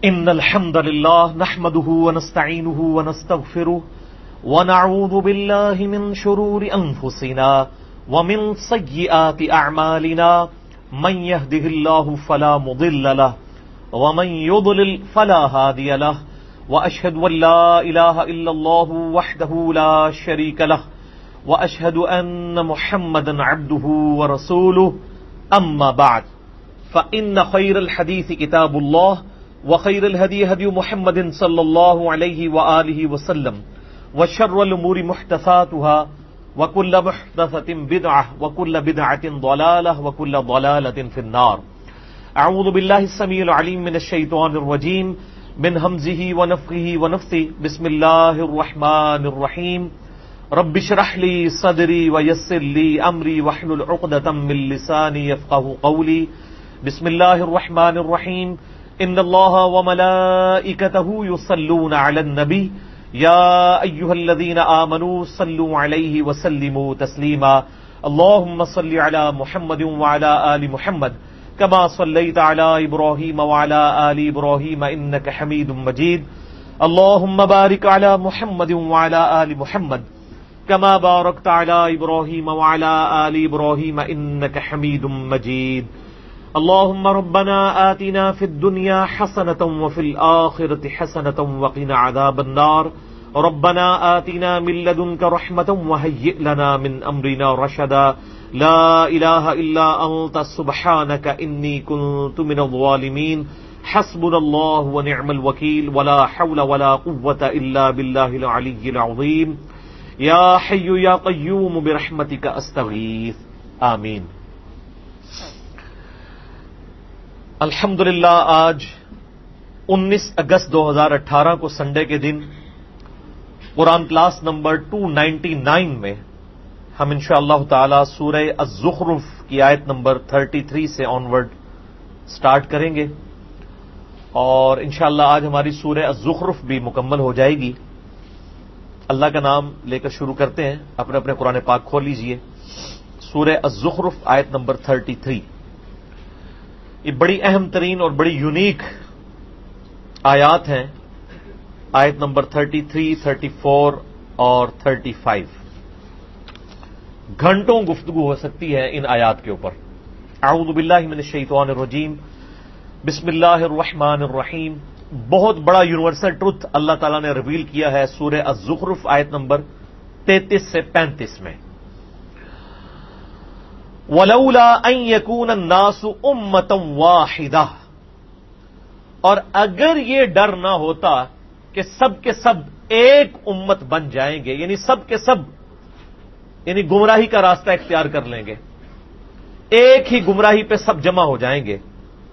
إن الحمد لله نحمده ونستعينه ونستغفره ونعوذ بالله من شرور أنفسنا ومن سيئات أعمالنا من يهده الله فلا مضل له ومن يضلل فلا هادي له وأشهد أن لا إله إلا الله وحده لا شريك له وأشهد أن محمدا عبده ورسوله أما بعد فإن خير الحديث كتاب الله وخير الهدي هدي محمد صلى الله عليه وآله وسلم وشر الأمور محدثاتها وكل محدثة بدعة وكل بدعة ضلالة وكل ضلالة في النار. أعوذ بالله السميع العليم من الشيطان الرجيم من همزه ونفخه ونفثه. بسم الله الرحمن الرحيم. رب اشرح لي صدري ويسر لي أمري واحلل عقدة من لساني يفقهوا قولي. بسم الله الرحمن الرحيم. ان الله وملائكته يصلون على النبي يا ايها الذين آمنوا صلوا عليه وسلموا تسليما. اللهم صل على محمد وعلى آل محمد كما صليت على إبراهيم وعلى آل إبراهيم إنك حميد مجيد. اللهم بارك على محمد وعلى آل محمد كما باركت على إبراهيم وعلى آل إبراهيم إنك حميد مجيد. اللهم ربنا آتنا في الدنيا حسنة وفي الآخرة حسنة وقنا عذاب النار. ربنا آتنا من لدنك رحمة وهيئ لنا من أمرنا رشدا. لا إله إلا أنت سبحانك إني كنت من الظالمين. حسبنا الله ونعم الوكيل ولا حول ولا قوة إلا بالله العلي العظيم. يا حي يا قيوم برحمتك أستغيث. آمین. الحمدللہ آج 19 اگست 2018 کو سنڈے کے دن قرآن کلاس نمبر 299 میں ہم انشاءاللہ تعالی سورہ الزخرف کی آیت نمبر 33 سے آنورڈ سٹارٹ کریں گے اور انشاءاللہ آج ہماری سورہ الزخرف بھی مکمل ہو جائے گی. اللہ کا نام لے کر شروع کرتے ہیں. اپنے اپنے قرآن پاک کھول لیجئے. سورہ الزخرف آیت نمبر 33. یہ بڑی اہم ترین اور بڑی یونیک آیات ہیں. آیت نمبر 33, 34 اور 35. گھنٹوں گفتگو ہو سکتی ہے ان آیات کے اوپر. اعوذ باللہ من الشیطان الرجیم. بسم اللہ الرحمن الرحیم. بہت بڑا یونیورسل ٹروتھ اللہ تعالیٰ نے ریویل کیا ہے سورہ الزخرف آیت نمبر 33 سے 35 میں. وَلَوْلَا أَن يَكُونَ النَّاسُ أُمَّةً وَاحِدَةً. اور اگر یہ ڈر نہ ہوتا کہ سب کے سب ایک امت بن جائیں گے، یعنی سب کے سب یعنی گمراہی کا راستہ اختیار کر لیں گے، ایک ہی گمراہی پہ سب جمع ہو جائیں گے.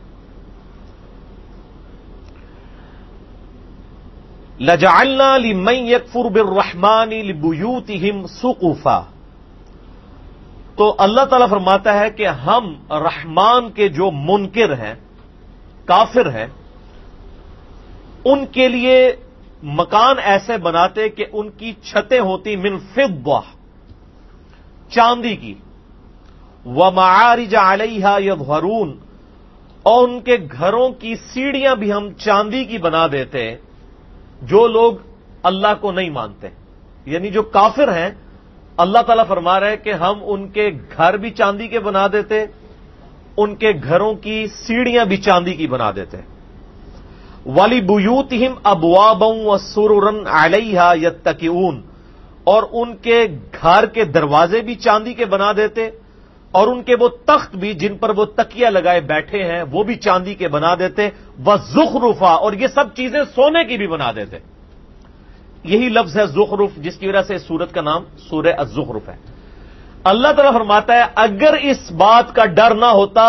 لَجَعَلْنَا لِمَن يَكْفُرُ بِالرَّحْمَنِ لِبُيُوتِهِمْ سُقُفًا. تو اللہ تعالیٰ فرماتا ہے کہ ہم رحمان کے جو منکر ہیں، کافر ہیں، ان کے لیے مکان ایسے بناتے کہ ان کی چھتیں ہوتی من فضہ، چاندی کی، ومعارج علیہا یظہرون، اور ان کے گھروں کی سیڑھیاں بھی ہم چاندی کی بنا دیتے جو لوگ اللہ کو نہیں مانتے. یعنی جو کافر ہیں اللہ تعالیٰ فرما رہے کہ ہم ان کے گھر بھی چاندی کے بنا دیتے، ان کے گھروں کی سیڑھیاں بھی چاندی کی بنا دیتے. وَلِبُيُوتِهِمْ أَبْوَابًا وَسُرُرًا عَلَيْهَا يَتَّكِئُونَ. اور ان کے گھر کے دروازے بھی چاندی کے بنا دیتے اور ان کے وہ تخت بھی جن پر وہ تکیہ لگائے بیٹھے ہیں وہ بھی چاندی کے بنا دیتے. وَزُخْرُفًا. اور یہ سب چیزیں سونے کی بھی بنا دیتے. یہی لفظ ہے زخرف جس کی وجہ سے اس سورت کا نام سورہ الزخرف ہے. اللہ تعالیٰ فرماتا ہے اگر اس بات کا ڈر نہ ہوتا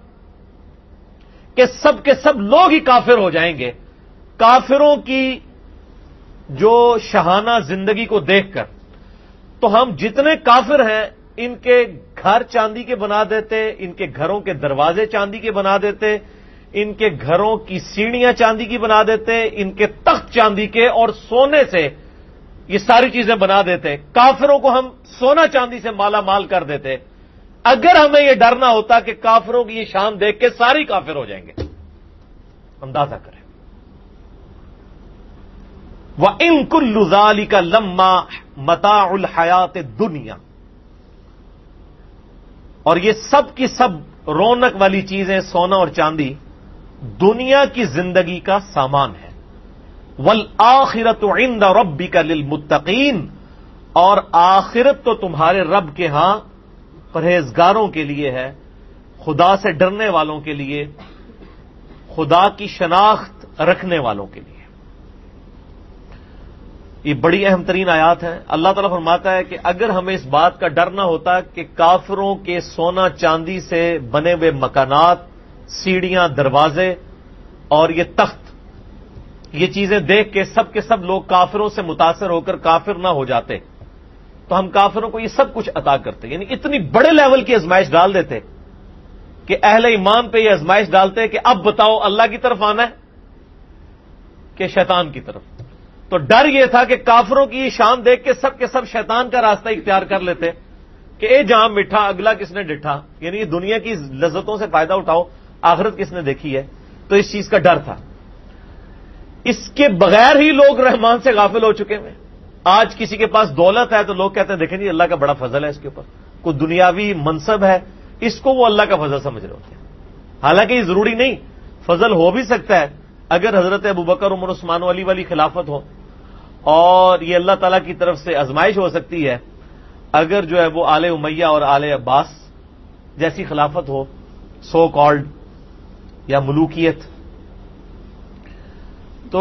کہ سب کے سب لوگ ہی کافر ہو جائیں گے، کافروں کی جو شاہانہ زندگی کو دیکھ کر، تو ہم جتنے کافر ہیں ان کے گھر چاندی کے بنا دیتے، ان کے گھروں کے دروازے چاندی کے بنا دیتے، ان کے گھروں کی سیڑھیاں چاندی کی بنا دیتے، ان کے تخت چاندی کے اور سونے سے یہ ساری چیزیں بنا دیتے. کافروں کو ہم سونا چاندی سے مالا مال کر دیتے. اگر ہمیں یہ ڈر نہ ہوتا کہ کافروں کی یہ شان دیکھ کے ساری کافر ہو جائیں گے. اندازہ کریں وَإِن كُلُّ ذَلِكَ لَمَّا مَتَاعُ الْحَيَاةِ الدُّنْيَا، اور یہ سب کی سب رونق والی چیزیں، سونا اور چاندی، دنیا کی زندگی کا سامان ہے۔ وَالْآخِرَةُ عِندَ رَبِّكَ لِلْمُتَّقِينَ، اور آخرت تو تمہارے رب کے ہاں پرہیزگاروں کے لیے ہے، خدا سے ڈرنے والوں کے لیے، خدا کی شناخت رکھنے والوں کے لیے۔ یہ بڑی اہم ترین آیات ہے۔ اللہ تعالیٰ فرماتا ہے کہ اگر ہمیں اس بات کا ڈر نہ ہوتا کہ کافروں کے سونا چاندی سے بنے ہوئے مکانات، سیڑھیاں، دروازے اور یہ تخت، یہ چیزیں دیکھ کے سب لوگ کافروں سے متاثر ہو کر کافر نہ ہو جاتے تو ہم کافروں کو یہ سب کچھ عطا کرتے، یعنی اتنی بڑے لیول کی آزمائش ڈال دیتے کہ اہل ایمان پہ یہ آزمائش ڈالتے کہ اب بتاؤ اللہ کی طرف آنا ہے کہ شیطان کی طرف۔ تو ڈر یہ تھا کہ کافروں کی شان دیکھ کے سب شیطان کا راستہ اختیار کر لیتے کہ اے جہاں میٹھا اگلا کس نے ڈٹھا، یعنی یہ دنیا کی لذتوں سے فائدہ اٹھاؤ، آخرت کس نے دیکھی ہے۔ تو اس چیز کا ڈر تھا۔ اس کے بغیر ہی لوگ رحمان سے غافل ہو چکے ہیں۔ آج کسی کے پاس دولت ہے تو لوگ کہتے ہیں دیکھیں جی اللہ کا بڑا فضل ہے اس کے اوپر، کوئی دنیاوی منصب ہے، اس کو وہ اللہ کا فضل سمجھ رہے ہوتے ہیں۔ حالانکہ یہ ضروری نہیں، فضل ہو بھی سکتا ہے اگر حضرت ابوبکر عمر عثمان علی والی خلافت ہو، اور یہ اللہ تعالیٰ کی طرف سے آزمائش ہو سکتی ہے اگر جو ہے وہ آل امیہ اور آل عباس جیسی خلافت ہو، سو کالڈ یا ملوکیت۔ تو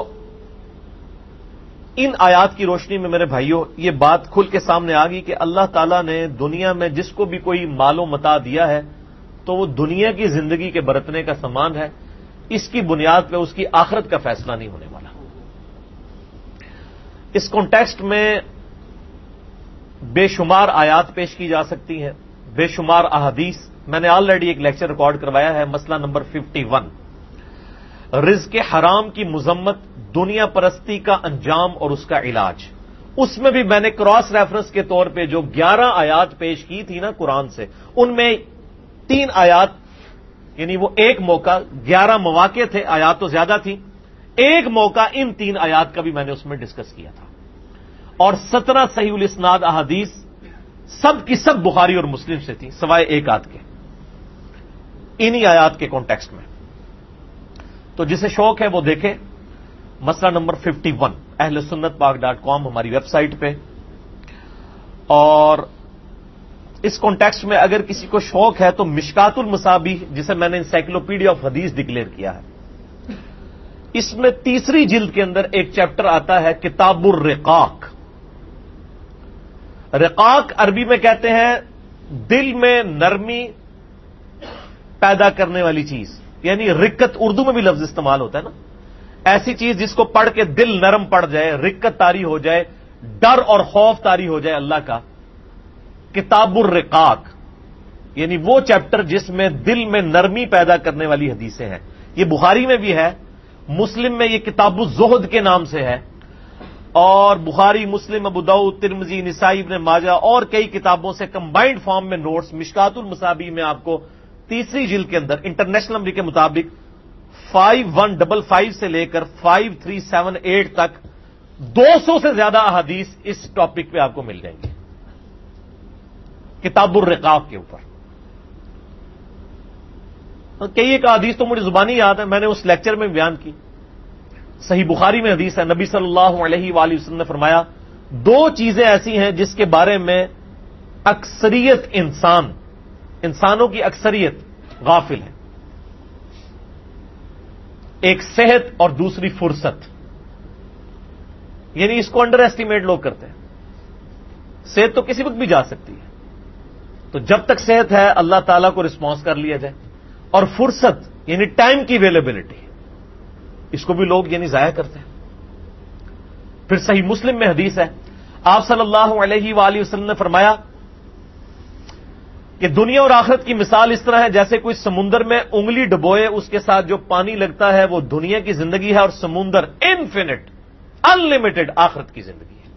ان آیات کی روشنی میں میرے بھائیوں یہ بات کھل کے سامنے آ گئی کہ اللہ تعالیٰ نے دنیا میں جس کو بھی کوئی مال و متاع دیا ہے تو وہ دنیا کی زندگی کے برتنے کا سامان ہے، اس کی بنیاد پہ اس کی آخرت کا فیصلہ نہیں ہونے والا۔ اس کانٹیکسٹ میں بے شمار آیات پیش کی جا سکتی ہیں، بے شمار احادیث۔ میں نے آلریڈی ایک لیکچر ریکارڈ کروایا ہے، مسئلہ نمبر 51، رزق حرام کی مذمت، دنیا پرستی کا انجام اور اس کا علاج۔ اس میں بھی میں نے کراس ریفرنس کے طور پہ جو 11 آیات پیش کی تھی نا قرآن سے، ان میں 3 آیات، یعنی وہ ایک موقع، 11 مواقع تھے، آیات تو زیادہ تھی، ایک موقع ان 3 آیات کا بھی میں نے اس میں ڈسکس کیا تھا۔ اور 17 صحیح الاسناد احادیث سب کی سب بخاری اور مسلم سے تھی سوائے ایک آدھ کے، انہی آیات کے کانٹیکسٹ میں۔ تو جسے شوق ہے وہ دیکھے، مسئلہ نمبر 51 ahlsunnatpak.com ہماری ویب سائٹ پہ۔ اور اس کانٹیکسٹ میں اگر کسی کو شوق ہے تو مشکات المصابیح، جسے میں نے انسائکلوپیڈیا آف حدیث ڈکلیئر کیا ہے، اس میں 3ری جلد کے اندر ایک چیپٹر آتا ہے کتاب الرقاق۔ رقاق عربی میں کہتے ہیں دل میں نرمی پیدا کرنے والی چیز، یعنی رقت اردو میں بھی لفظ استعمال ہوتا ہے نا، ایسی چیز جس کو پڑھ کے دل نرم پڑ جائے، رقت طاری ہو جائے، ڈر اور خوف طاری ہو جائے اللہ کا۔ کتاب الرقاق یعنی وہ چیپٹر جس میں دل میں نرمی پیدا کرنے والی حدیثیں ہیں۔ یہ بخاری میں بھی ہے، مسلم میں یہ کتاب الزہد کے نام سے ہے، اور بخاری، مسلم، ابو داؤد، ترمذی، نسائی، ابن ماجہ اور کئی کتابوں سے کمبائنڈ فارم میں نوٹس۔ مشکات المصابیح میں آپ کو 3ری جلد کے اندر انٹرنیشنل نمبر کے مطابق 5155 سے لے کر 5378 تک 200 سے زیادہ احادیث اس ٹاپک پہ آپ کو مل جائیں گے، کتاب الرقاق کے اوپر۔ کئی ایک احادیث تو مجھے زبانی یاد ہے، میں نے اس لیکچر میں بیان کی۔ صحیح بخاری میں حدیث ہے، نبی صلی اللہ علیہ وآلہ وسلم نے فرمایا 2 چیزیں ایسی ہیں جس کے بارے میں اکثریت انسانوں کی اکثریت غافل ہے، ایک صحت اور دوسری فرصت۔ یعنی اس کو انڈر ایسٹیمیٹ لوگ کرتے ہیں، صحت تو کسی وقت بھی جا سکتی ہے، تو جب تک صحت ہے اللہ تعالیٰ کو رسپانس کر لیا جائے، اور فرصت یعنی ٹائم کی اویلیبلٹی، اس کو بھی لوگ یعنی ضائع کرتے ہیں۔ پھر صحیح مسلم میں حدیث ہے، آپ صلی اللہ علیہ وآلہ وسلم نے فرمایا کہ دنیا اور آخرت کی مثال اس طرح ہے جیسے کوئی سمندر میں انگلی ڈبوئے، اس کے ساتھ جو پانی لگتا ہے وہ دنیا کی زندگی ہے، اور سمندر انفینٹ، انلمیٹڈ آخرت کی زندگی ہے۔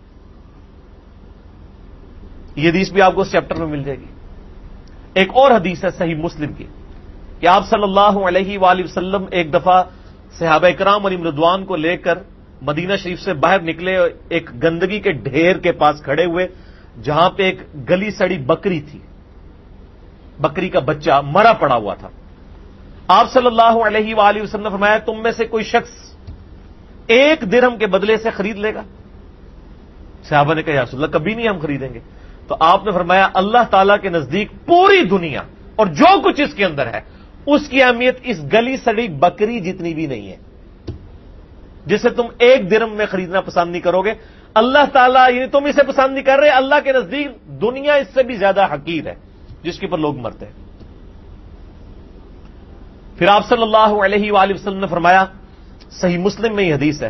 یہ حدیث بھی آپ کو اس چیپٹر میں مل جائے گی۔ ایک اور حدیث ہے صحیح مسلم کی کہ آپ صلی اللہ علیہ وآلہ وسلم ایک دفعہ صحابہ کرام علیہم رضوان کو لے کر مدینہ شریف سے باہر نکلے، ایک گندگی کے ڈھیر کے پاس کھڑے ہوئے جہاں پہ ایک گلی سڑی بکری تھی، بکری کا بچہ مرا پڑا ہوا تھا۔ آپ صلی اللہ علیہ وآلہ وسلم نے فرمایا تم میں سے کوئی شخص 1 درہم کے بدلے سے خرید لے گا؟ صحابہ نے کہا یا رسول اللہ کبھی نہیں ہم خریدیں گے۔ تو آپ نے فرمایا اللہ تعالیٰ کے نزدیک پوری دنیا اور جو کچھ اس کے اندر ہے اس کی اہمیت اس گلی سڑی بکری جتنی بھی نہیں ہے، جسے تم 1 درہم میں خریدنا پسند نہیں کرو گے۔ اللہ تعالیٰ یعنی تم اسے پسند نہیں کر رہے، اللہ کے نزدیک دنیا اس سے بھی زیادہ حقیر ہے جس کے اوپر لوگ مرتے ہیں۔ پھر آپ صلی اللہ علیہ وآلہ وسلم نے فرمایا، صحیح مسلم میں یہ حدیث ہے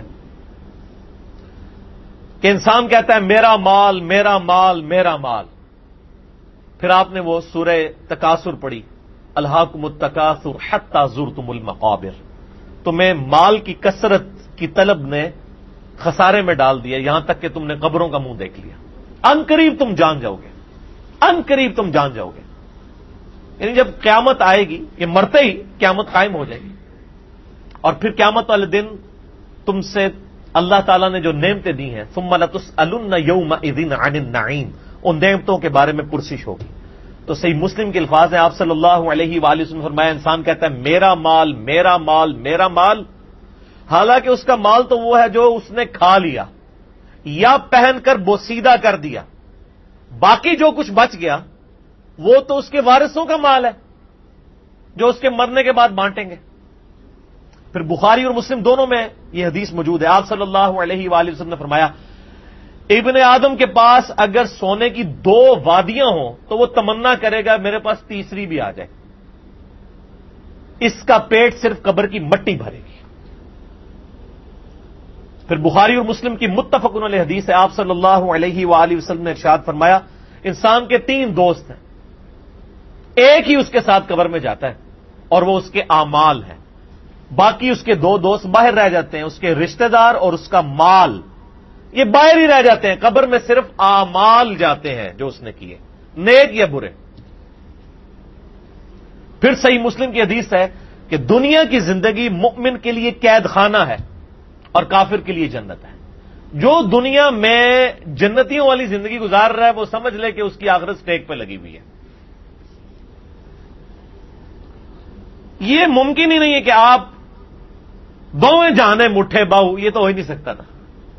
کہ انسان کہتا ہے میرا مال میرا مال میرا مال، پھر آپ نے وہ سورہ تکاثر پڑھی، الہاکم التکاثر حتی زرتم المقابر، تمہیں مال کی کثرت کی طلب نے خسارے میں ڈال دیا یہاں تک کہ تم نے قبروں کا منہ دیکھ لیا، ان قریب تم جان جاؤ گے، ان قریب تم جان جاؤ گے۔ یعنی جب قیامت آئے گی، یہ مرتے ہی قیامت قائم ہو جائے گی، اور پھر قیامت والے دن تم سے اللہ تعالیٰ نے جو نعمتیں دی ہیں ثم لتسألن یومئذ عن النعیم، ان نعمتوں کے بارے میں پرسش ہوگی۔ تو صحیح مسلم کے الفاظ ہیں، آپ صلی اللہ علیہ وآلہ وسلم نے فرمایا انسان کہتا ہے میرا مال میرا مال میرا مال، حالانکہ اس کا مال تو وہ ہے جو اس نے کھا لیا یا پہن کر بوسیدہ کر دیا، باقی جو کچھ بچ گیا وہ تو اس کے وارثوں کا مال ہے جو اس کے مرنے کے بعد بانٹیں گے۔ پھر بخاری اور مسلم دونوں میں یہ حدیث موجود ہے، آپ صلی اللہ علیہ وآلہ وسلم نے فرمایا ابن آدم کے پاس اگر سونے کی 2 وادیاں ہوں تو وہ تمنا کرے گا میرے پاس تیسری بھی آ جائے، اس کا پیٹ صرف قبر کی مٹی بھرے گی۔ پھر بخاری اور مسلم کی متفق علیہ حدیث ہے، آپ صلی اللہ علیہ وآلہ وسلم نے ارشاد فرمایا انسان کے 3 دوست ہیں، ایک ہی اس کے ساتھ قبر میں جاتا ہے اور وہ اس کے اعمال ہیں، باقی اس کے 2 دوست باہر رہ جاتے ہیں، اس کے رشتہ دار اور اس کا مال، یہ باہر ہی رہ جاتے ہیں، قبر میں صرف اعمال جاتے ہیں جو اس نے کیے، نیک یا برے۔ پھر صحیح مسلم کی حدیث ہے کہ دنیا کی زندگی مومن کے لیے قید خانہ ہے اور کافر کے لیے جنت ہے۔ جو دنیا میں جنتیوں والی زندگی گزار رہا ہے وہ سمجھ لے کہ اس کی آخرت سٹیک پہ لگی ہوئی ہے۔ یہ ممکن ہی نہیں ہے کہ آپ دوویں جانے مٹھے باؤ، یہ تو ہو ہی نہیں سکتا نا،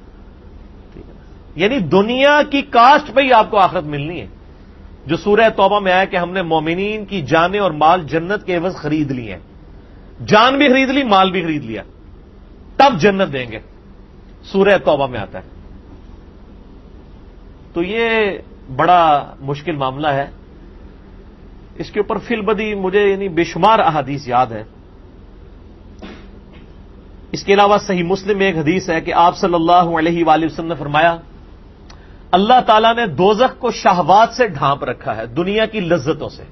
یعنی دنیا کی کاسٹ پہ ہی آپ کو آخرت ملنی ہے، جو سورہ توبہ میں آیا کہ ہم نے مومنین کی جانیں اور مال جنت کے عوض خرید لی ہیں، جان بھی خرید لی مال بھی خرید لیا، تب جنت دیں گے، سورہ توبہ میں آتا ہے۔ تو یہ بڑا مشکل معاملہ ہے، اس کے اوپر فی البدی مجھے یعنی بے شمار احادیث یاد ہے۔ اس کے علاوہ صحیح مسلم میں ایک حدیث ہے کہ آپ صلی اللہ علیہ وآلہ وسلم نے فرمایا اللہ تعالیٰ نے دوزخ کو شہوات سے ڈھانپ رکھا ہے، دنیا کی لذتوں سے،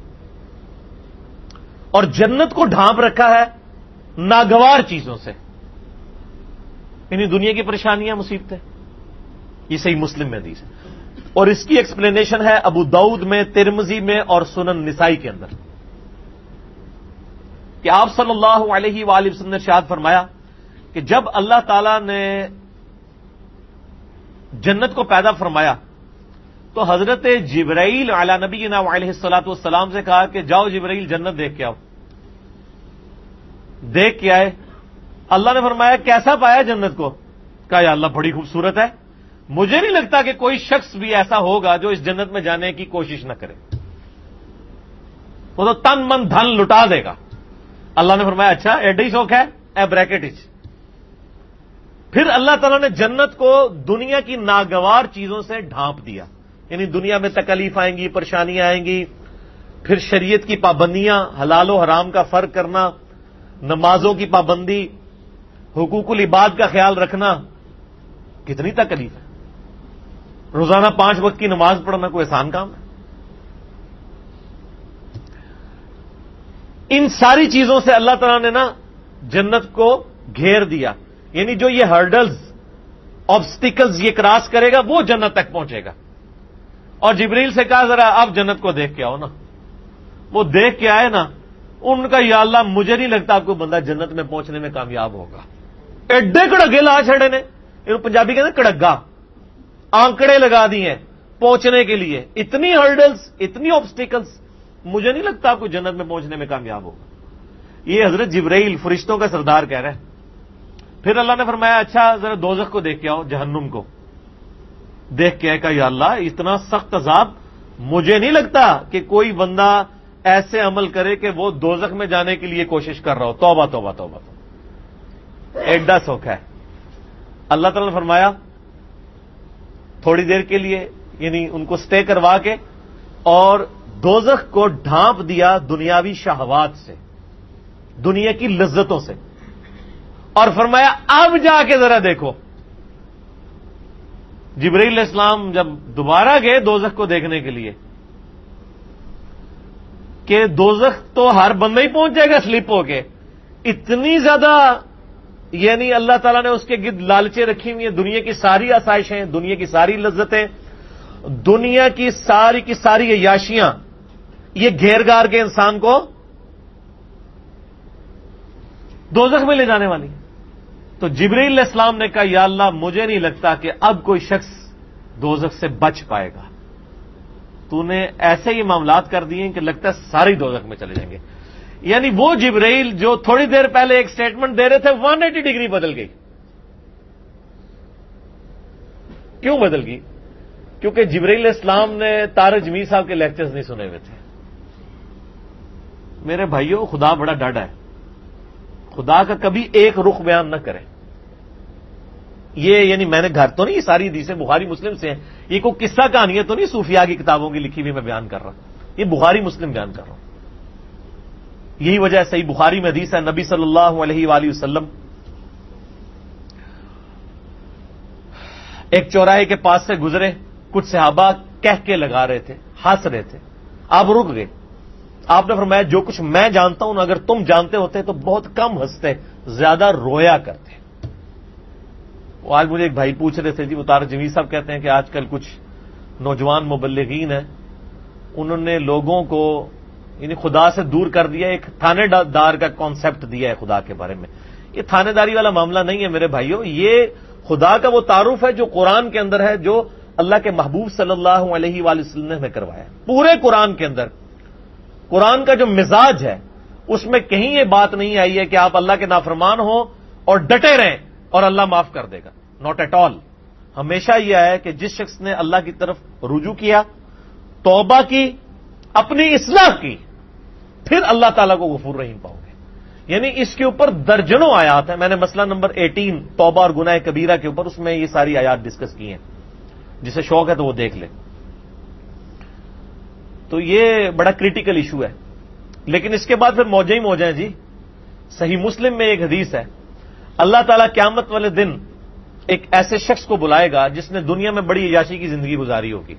اور جنت کو ڈھانپ رکھا ہے ناگوار چیزوں سے، یعنی دنیا کی پریشانیاں مصیبتیں۔ یہ صحیح مسلم میں حدیث ہے، اور اس کی ایکسپلینیشن ہے ابو داؤد میں، ترمذی میں اور سنن نسائی کے اندر، کہ آپ صلی اللہ علیہ وآلہ وسلم نے ارشاد فرمایا کہ جب اللہ تعالی نے جنت کو پیدا فرمایا تو حضرت جبرائیل علی نبینا علیہ الصلوۃ والسلام سے کہا کہ جاؤ جبرائیل جنت دیکھ کے آؤ، دیکھ کے آئے۔ اللہ نے فرمایا کیسا پایا جنت کو؟ کہا یا اللہ بڑی خوبصورت ہے، مجھے نہیں لگتا کہ کوئی شخص بھی ایسا ہوگا جو اس جنت میں جانے کی کوشش نہ کرے، وہ تو تن من دھن لٹا دے گا۔ اللہ نے فرمایا اچھا ایڈی شوق ہے، اے بریکٹ اچ۔ پھر اللہ تعالیٰ نے جنت کو دنیا کی ناگوار چیزوں سے ڈھانپ دیا، یعنی دنیا میں تکلیف آئیں گی، پریشانیاں آئیں گی، پھر شریعت کی پابندیاں، حلال و حرام کا فرق کرنا، نمازوں کی پابندی، حقوق العباد کا خیال رکھنا، کتنی تکلیف ہے۔ روزانہ 5 وقت کی نماز پڑھنا کوئی آسان کام ہے؟ ان ساری چیزوں سے اللہ تعالیٰ نے نا جنت کو گھیر دیا، یعنی جو یہ ہرڈلز آبسٹیکلز یہ کراس کرے گا وہ جنت تک پہنچے گا۔ اور جبریل سے کہا ذرا اب جنت کو دیکھ کے آؤ نا، وہ دیکھ کے آئے نا، ان کا یا اللہ مجھے نہیں لگتا آپ کو بندہ جنت میں پہنچنے میں کامیاب ہوگا، ایڈے کڑگے لا چھڑے نے، پنجابی کہتے ہیں کڑگا، آنکڑے لگا دی ہیں پہنچنے کے لیے، اتنی ہرڈلز، اتنی آبسٹیکلز، مجھے نہیں لگتا آپ کو جنت میں پہنچنے میں کامیاب ہوگا. یہ حضرت جبرائیل فرشتوں کا سردار کہہ رہا ہے. پھر اللہ نے فرمایا اچھا ذرا دوزخ کو دیکھ کے آؤ، جہنم کو دیکھ کے کہا یا اللہ اتنا سخت عذاب، مجھے نہیں لگتا کہ کوئی بندہ ایسے عمل کرے کہ وہ دوزخ میں جانے کے لیے کوشش کر رہا ہو. توبہ توبہ توبہ توبہ، ایڈا سوکھا ہے. اللہ تعالیٰ نے فرمایا تھوڑی دیر کے لیے یعنی ان کو سٹے کروا کے اور دوزخ کو ڈھانپ دیا دنیاوی شہوات سے، دنیا کی لذتوں سے، اور فرمایا اب جا کے ذرا دیکھو. جبرائیل علیہ السلام جب دوبارہ گئے دوزخ کو دیکھنے کے لیے کہ دوزخ تو ہر بندہ ہی پہنچ جائے گا سلپ ہو کے، اتنی زیادہ یعنی اللہ تعالیٰ نے اس کے گرد لالچیں رکھی ہوئی ہیں، دنیا کی ساری آسائشیں، دنیا کی ساری لذتیں، دنیا کی ساری عیاشیاں یہ گھیر گار کے انسان کو دوزخ میں لے جانے والی. تو جبرائیل علیہ السلام نے کہا یا اللہ مجھے نہیں لگتا کہ اب کوئی شخص دوزخ سے بچ پائے گا، تو نے ایسے ہی معاملات کر دیے کہ لگتا ہے سارے دوزخ میں چلے جائیں گے. یعنی وہ جبرائیل جو تھوڑی دیر پہلے ایک سٹیٹمنٹ دے رہے تھے 180 ڈگری بدل گئی. کیوں بدل گئی؟ کیونکہ جبرائیل علیہ السلام نے طارق جمیل صاحب کے لیکچرز نہیں سنے ہوئے تھے. میرے بھائیوں خدا بڑا ڈاڈا ہے، خدا کا کبھی ایک رخ بیان نہ کریں. یہ یعنی میں نے گھر تو نہیں، یہ ساری حدیثیں بخاری مسلم سے ہیں، یہ کوئی قصہ کہانیاں تو نہیں صوفیاء کی کتابوں کی لکھی ہوئی میں بیان کر رہا ہوں، یہ بخاری مسلم بیان کر رہا ہوں. یہی وجہ ہے صحیح بخاری میں حدیث ہے نبی صلی اللہ علیہ وآلہ وسلم ایک چوراہے کے پاس سے گزرے، کچھ صحابہ کہہ کے لگا رہے تھے، ہنس رہے تھے، آپ رک گئے. آپ نے فرمایا جو کچھ میں جانتا ہوں اگر تم جانتے ہوتے تو بہت کم ہنستے، زیادہ رویا کرتے. وہ آج مجھے ایک بھائی پوچھ رہے تھے جی وہ طارق جمیل صاحب کہتے ہیں کہ آج کل کچھ نوجوان مبلغین ہیں انہوں نے لوگوں کو یعنی خدا سے دور کر دیا، ایک تھانے دار کا کانسیپٹ دیا ہے خدا کے بارے میں. یہ تھانے داری والا معاملہ نہیں ہے میرے بھائیوں، یہ خدا کا وہ تعارف ہے جو قرآن کے اندر ہے، جو اللہ کے محبوب صلی اللہ علیہ وآلہ وسلم نے ہمیں کروایا. پورے قرآن کے اندر قرآن کا جو مزاج ہے اس میں کہیں یہ بات نہیں آئی ہے کہ آپ اللہ کے نافرمان ہو اور ڈٹے رہیں اور اللہ معاف کر دے گا. Not at all. ہمیشہ یہ ہے کہ جس شخص نے اللہ کی طرف رجوع کیا، توبہ کی، اپنی اصلاح کی، پھر اللہ تعالیٰ کو غفور رحیم پاؤ گے. یعنی اس کے اوپر درجنوں آیات ہیں. میں نے مسئلہ نمبر 18 توبہ اور گناہ کبیرہ کے اوپر اس میں یہ ساری آیات ڈسکس کی ہیں، جسے شوق ہے تو وہ دیکھ لے. تو یہ بڑا کریٹیکل ایشو ہے. لیکن اس کے بعد پھر موجیں ہی موجیں ہیں جی. صحیح مسلم میں ایک حدیث ہے، اللہ تعالیٰ قیامت والے دن ایک ایسے شخص کو بلائے گا جس نے دنیا میں بڑی عیاشی کی زندگی گزاری ہوگی،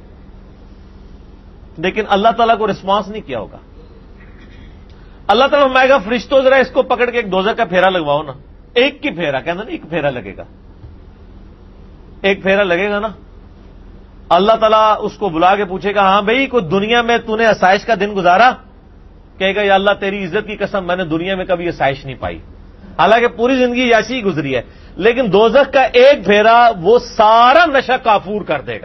لیکن اللہ تعالیٰ کو رسپانس نہیں کیا ہوگا. اللہ تعالیٰ فرمائے گا فرشتوں ذرا اس کو پکڑ کے ایک دوزخ کا پھیرا لگواؤ نا. ایک کی پھیرا کہنا نا، ایک پھیرا لگے گا، ایک پھیرا لگے گا نا. اللہ تعالیٰ اس کو بلا کے پوچھے گا ہاں بھائی کوئی دنیا میں تو نے آسائش کا دن گزارا؟ کہے گا یا اللہ تیری عزت کی قسم میں نے دنیا میں کبھی آسائش نہیں پائی. حالانکہ پوری زندگی عیاشی ہی گزری ہے، لیکن دوزخ کا ایک پھیرا وہ سارا نشہ کافور کر دے گا،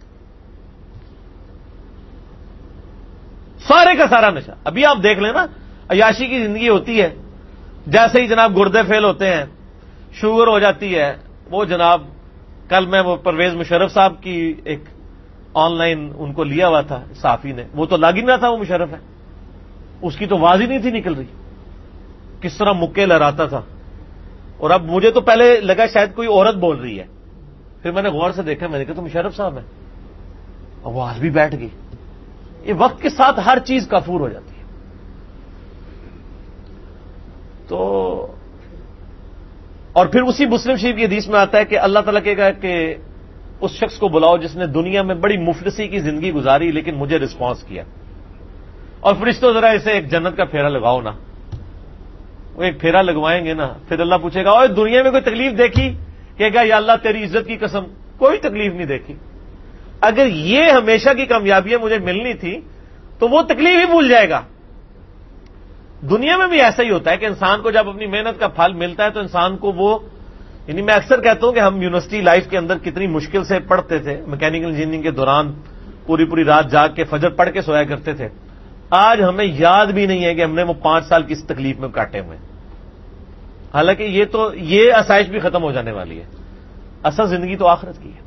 سارے کا سارا نشہ. ابھی آپ دیکھ لیں نا، عیاشی کی زندگی ہوتی ہے، جیسے ہی جناب گردے فیل ہوتے ہیں، شوگر ہو جاتی ہے. وہ جناب کل میں وہ پرویز مشرف صاحب کی ایک آن لائن ان کو لیا ہوا تھا صحافی نے، وہ تو لگ ہی نہ تھا، وہ مشرف ہے، اس کی تو آواز ہی نہیں تھی نکل رہی، کس طرح مکے لہراتا تھا. اور اب مجھے تو پہلے لگا شاید کوئی عورت بول رہی ہے، پھر میں نے غور سے دیکھا، میں نے کہا تو مشرف صاحب ہے، آواز بھی بیٹھ گئی. یہ وقت کے ساتھ ہر چیز کافور ہو جاتی ہے. تو اور پھر اسی مسلم شریف کی حدیث میں آتا ہے کہ اللہ تعالیٰ کہے گا کہ اس شخص کو بلاؤ جس نے دنیا میں بڑی مفلسی کی زندگی گزاری لیکن مجھے رسپانس کیا، اور فرشتوں ذرا اسے ایک جنت کا پھیرا لگاؤ نا. وہ ایک پھیرا لگوائیں گے نا، پھر اللہ پوچھے گا اور دنیا میں کوئی تکلیف دیکھی؟ کہے گا یا اللہ تیری عزت کی قسم کوئی تکلیف نہیں دیکھی. اگر یہ ہمیشہ کی کامیابیاں مجھے ملنی تھی تو وہ تکلیف ہی بھول جائے گا. دنیا میں بھی ایسا ہی ہوتا ہے کہ انسان کو جب اپنی محنت کا پھل ملتا ہے تو انسان کو وہ یعنی میں اکثر کہتا ہوں کہ ہم یونیورسٹی لائف کے اندر کتنی مشکل سے پڑھتے تھے، میکینیکل انجینئرنگ کے دوران پوری رات جاگ کے فجر پڑھ کے سویا کرتے تھے. آج ہمیں یاد بھی نہیں ہے کہ ہم نے وہ 5 سال کس تکلیف میں کاٹے ہوئے. حالانکہ یہ آسائش بھی ختم ہو جانے والی ہے. اصل زندگی تو آخرت کی ہے.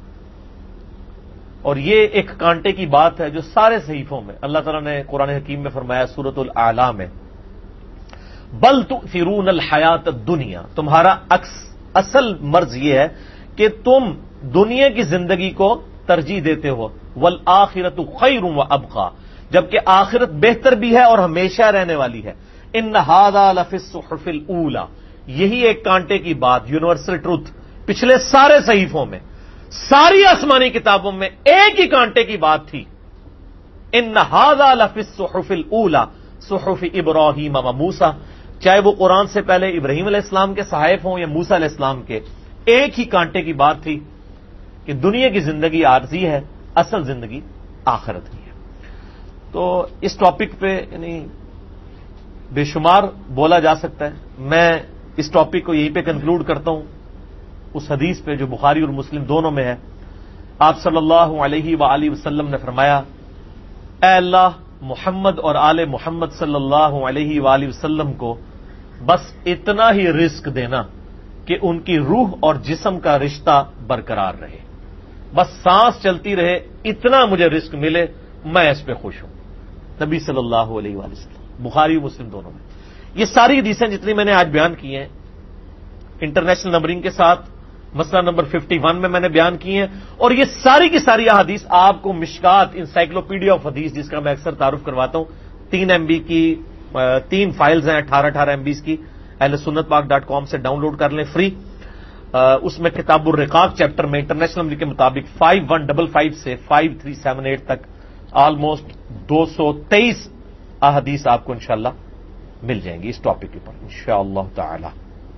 اور یہ ایک کانٹے کی بات ہے جو سارے صحیفوں میں اللہ تعالیٰ نے قرآن حکیم میں فرمایا سورۃ الاعلی میں، بل تؤثرون الحیات الدنیا، تمہارا اصل مرض یہ ہے کہ تم دنیا کی زندگی کو ترجیح دیتے ہو، والآخرۃ خیر وابقی، جبکہ آخرت بہتر بھی ہے اور ہمیشہ رہنے والی ہے. ان ھذا لفی الصحف الاولی، یہی ایک کانٹے کی بات، یونیورسل ٹروتھ پچھلے سارے صحیفوں میں، ساری آسمانی کتابوں میں ایک ہی کانٹے کی بات تھی. ان ھذا لفی الصحف الاولی صحف ابراہیم و موسیٰ، چاہے وہ قرآن سے پہلے ابراہیم علیہ السلام کے صحائف ہوں یا موسیٰ علیہ السلام کے، ایک ہی کانٹے کی بات تھی کہ دنیا کی زندگی عارضی ہے، اصل زندگی آخرت کی ہے. تو اس ٹاپک پہ یعنی بے شمار بولا جا سکتا ہے. میں اس ٹاپک کو یہیں پہ کنکلوڈ کرتا ہوں اس حدیث پہ جو بخاری اور مسلم دونوں میں ہے. آپ صلی اللہ علیہ وآلہ وسلم نے فرمایا، اے اللہ محمد اور آل محمد صلی اللہ علیہ وآلہ وسلم کو بس اتنا ہی رزق دینا کہ ان کی روح اور جسم کا رشتہ برقرار رہے، بس سانس چلتی رہے، اتنا مجھے رزق ملے، میں اس پہ خوش ہوں. نبی صلی اللہ علیہ وآلہ وسلم، بخاری و مسلم دونوں میں. یہ ساری حدیثیں جتنی میں نے آج بیان کی ہیں انٹرنیشنل نمبرنگ کے ساتھ، مسئلہ نمبر 51 میں نے بیان کی ہیں، اور یہ ساری کی ساری احادیث آپ کو مشکات انسائکلوپیڈیا آف حدیث، جس کا میں اکثر تعارف کرواتا ہوں، 3 MB کی 3 فائلز ہیں، 18 MB کی، ahlsunnatpak.com سے ڈاؤن لوڈ کر لیں فری. اس میں کتاب الرقاق چیپٹر میں انٹرنیشنل نمبر کے مطابق 5155 سے 5378 تک آلموسٹ 223 احادیث آپ کو انشاءاللہ مل جائیں گی اس ٹاپک کے اوپر انشاءاللہ تعالی.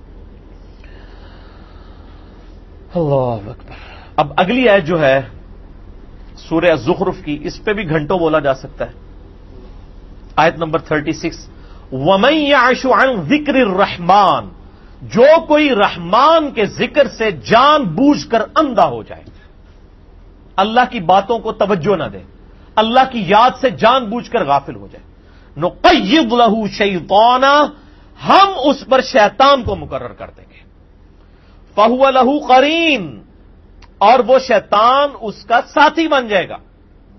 اللہ اکبر. اب اگلی آیت جو ہے سورہ الزخرف کی، اس پہ بھی گھنٹوں بولا جا سکتا ہے. آیت نمبر 36، وَمَن يَعْشُ عَن ذِكْرِ الرَّحْمَٰنِ، جو کوئی رحمان کے ذکر سے جان بوجھ کر اندھا ہو جائے، اللہ کی باتوں کو توجہ نہ دے، اللہ کی یاد سے جان بوجھ کر غافل ہو جائے، نُقَيِّضْ لَهُ شَيْطَانًا، ہم اس پر شیطان کو مقرر کر دیں گے، فَهُوَ لَهُ قَرِينٌ، اور وہ شیطان اس کا ساتھی بن جائے گا.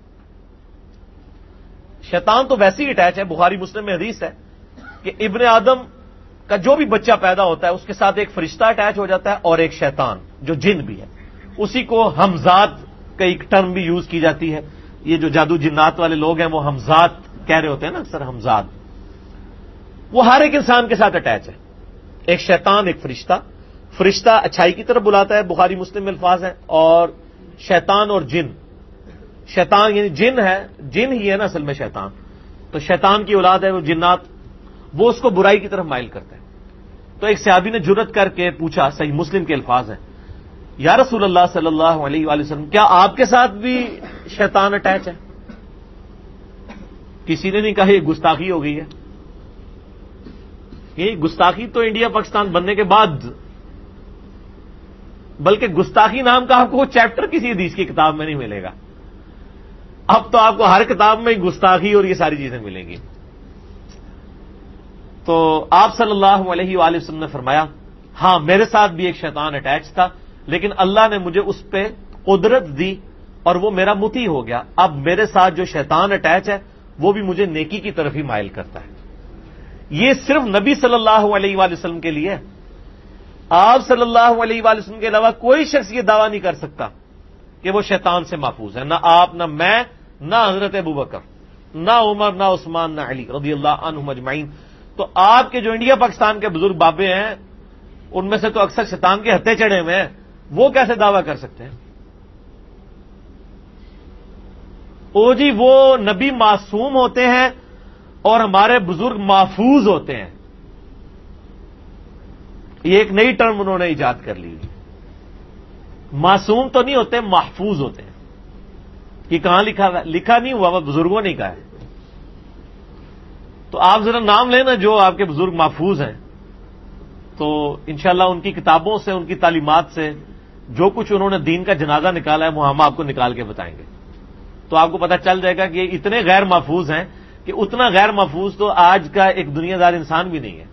شیطان تو ویسے ہی اٹیچ ہے، بخاری مسلم میں حدیث ہے کہ ابن آدم کا جو بھی بچہ پیدا ہوتا ہے اس کے ساتھ ایک فرشتہ اٹیچ ہو جاتا ہے اور ایک شیطان جو جن بھی ہے. اسی کو ہمزاد کا ایک ٹرم بھی یوز کی جاتی ہے. یہ جو جادو جنات والے لوگ ہیں وہ ہمزاد کہہ رہے ہوتے ہیں نا اکثر، ہمزاد. وہ ہر ایک انسان کے ساتھ اٹیچ ہے، ایک شیطان ایک فرشتہ. فرشتہ اچھائی کی طرف بلاتا ہے، بخاری مسلم میں الفاظ ہیں، اور شیطان اور جن، شیطان یعنی جن ہے، جن ہی ہے نا اصل میں شیطان، تو شیطان کی اولاد ہے وہ جنات، وہ اس کو برائی کی طرف مائل کرتے ہیں. تو ایک صحابی نے جرأت کر کے پوچھا، صحیح مسلم کے الفاظ ہیں، یا رسول اللہ صلی اللہ علیہ وآلہ وسلم، کیا آپ کے ساتھ بھی شیطان اٹیچ ہے؟ کسی نے نہیں کہا یہ گستاخی ہو گئی ہے. یہ گستاخی تو انڈیا پاکستان بننے کے بعد، بلکہ گستاخی نام کا آپ کو چیپٹر کسی حدیث کی کتاب میں نہیں ملے گا. اب تو آپ کو ہر کتاب میں گستاخی اور یہ ساری چیزیں ملیں گی. تو آپ صلی اللہ علیہ وآلہ وسلم نے فرمایا، ہاں میرے ساتھ بھی ایک شیطان اٹیچ تھا، لیکن اللہ نے مجھے اس پہ قدرت دی اور وہ میرا مطیع ہو گیا. اب میرے ساتھ جو شیطان اٹیچ ہے وہ بھی مجھے نیکی کی طرف ہی مائل کرتا ہے. یہ صرف نبی صلی اللہ علیہ وآلہ وسلم کے لیے. آپ صلی اللہ علیہ وآلہ وسلم کے علاوہ کوئی شخص یہ دعویٰ نہیں کر سکتا کہ وہ شیطان سے محفوظ ہے، نہ آپ، نہ میں، نہ حضرت ابوبکر، نہ عمر، نہ عثمان، نہ علی رضی اللہ عنہم اجمعین. تو آپ کے جو انڈیا پاکستان کے بزرگ بابے ہیں ان میں سے تو اکثر شیطان کے ہتھے چڑھے ہوئے ہیں، وہ کیسے دعویٰ کر سکتے ہیں؟ او جی وہ نبی معصوم ہوتے ہیں اور ہمارے بزرگ محفوظ ہوتے ہیں. یہ ایک نئی ٹرم انہوں نے ایجاد کر لی. معصوم تو نہیں ہوتے، محفوظ ہوتے ہیں. یہ کہاں لکھا ہوا؟ لکھا نہیں ہوا، وہ بزرگوں نے کہا ہے. تو آپ ذرا نام لینا جو آپ کے بزرگ محفوظ ہیں. تو انشاءاللہ ان کی کتابوں سے، ان کی تعلیمات سے جو کچھ انہوں نے دین کا جنازہ نکالا ہے وہ ہم آپ کو نکال کے بتائیں گے. تو آپ کو پتہ چل جائے گا کہ یہ اتنے غیر محفوظ ہیں کہ اتنا غیر محفوظ تو آج کا ایک دنیا دار انسان بھی نہیں ہے.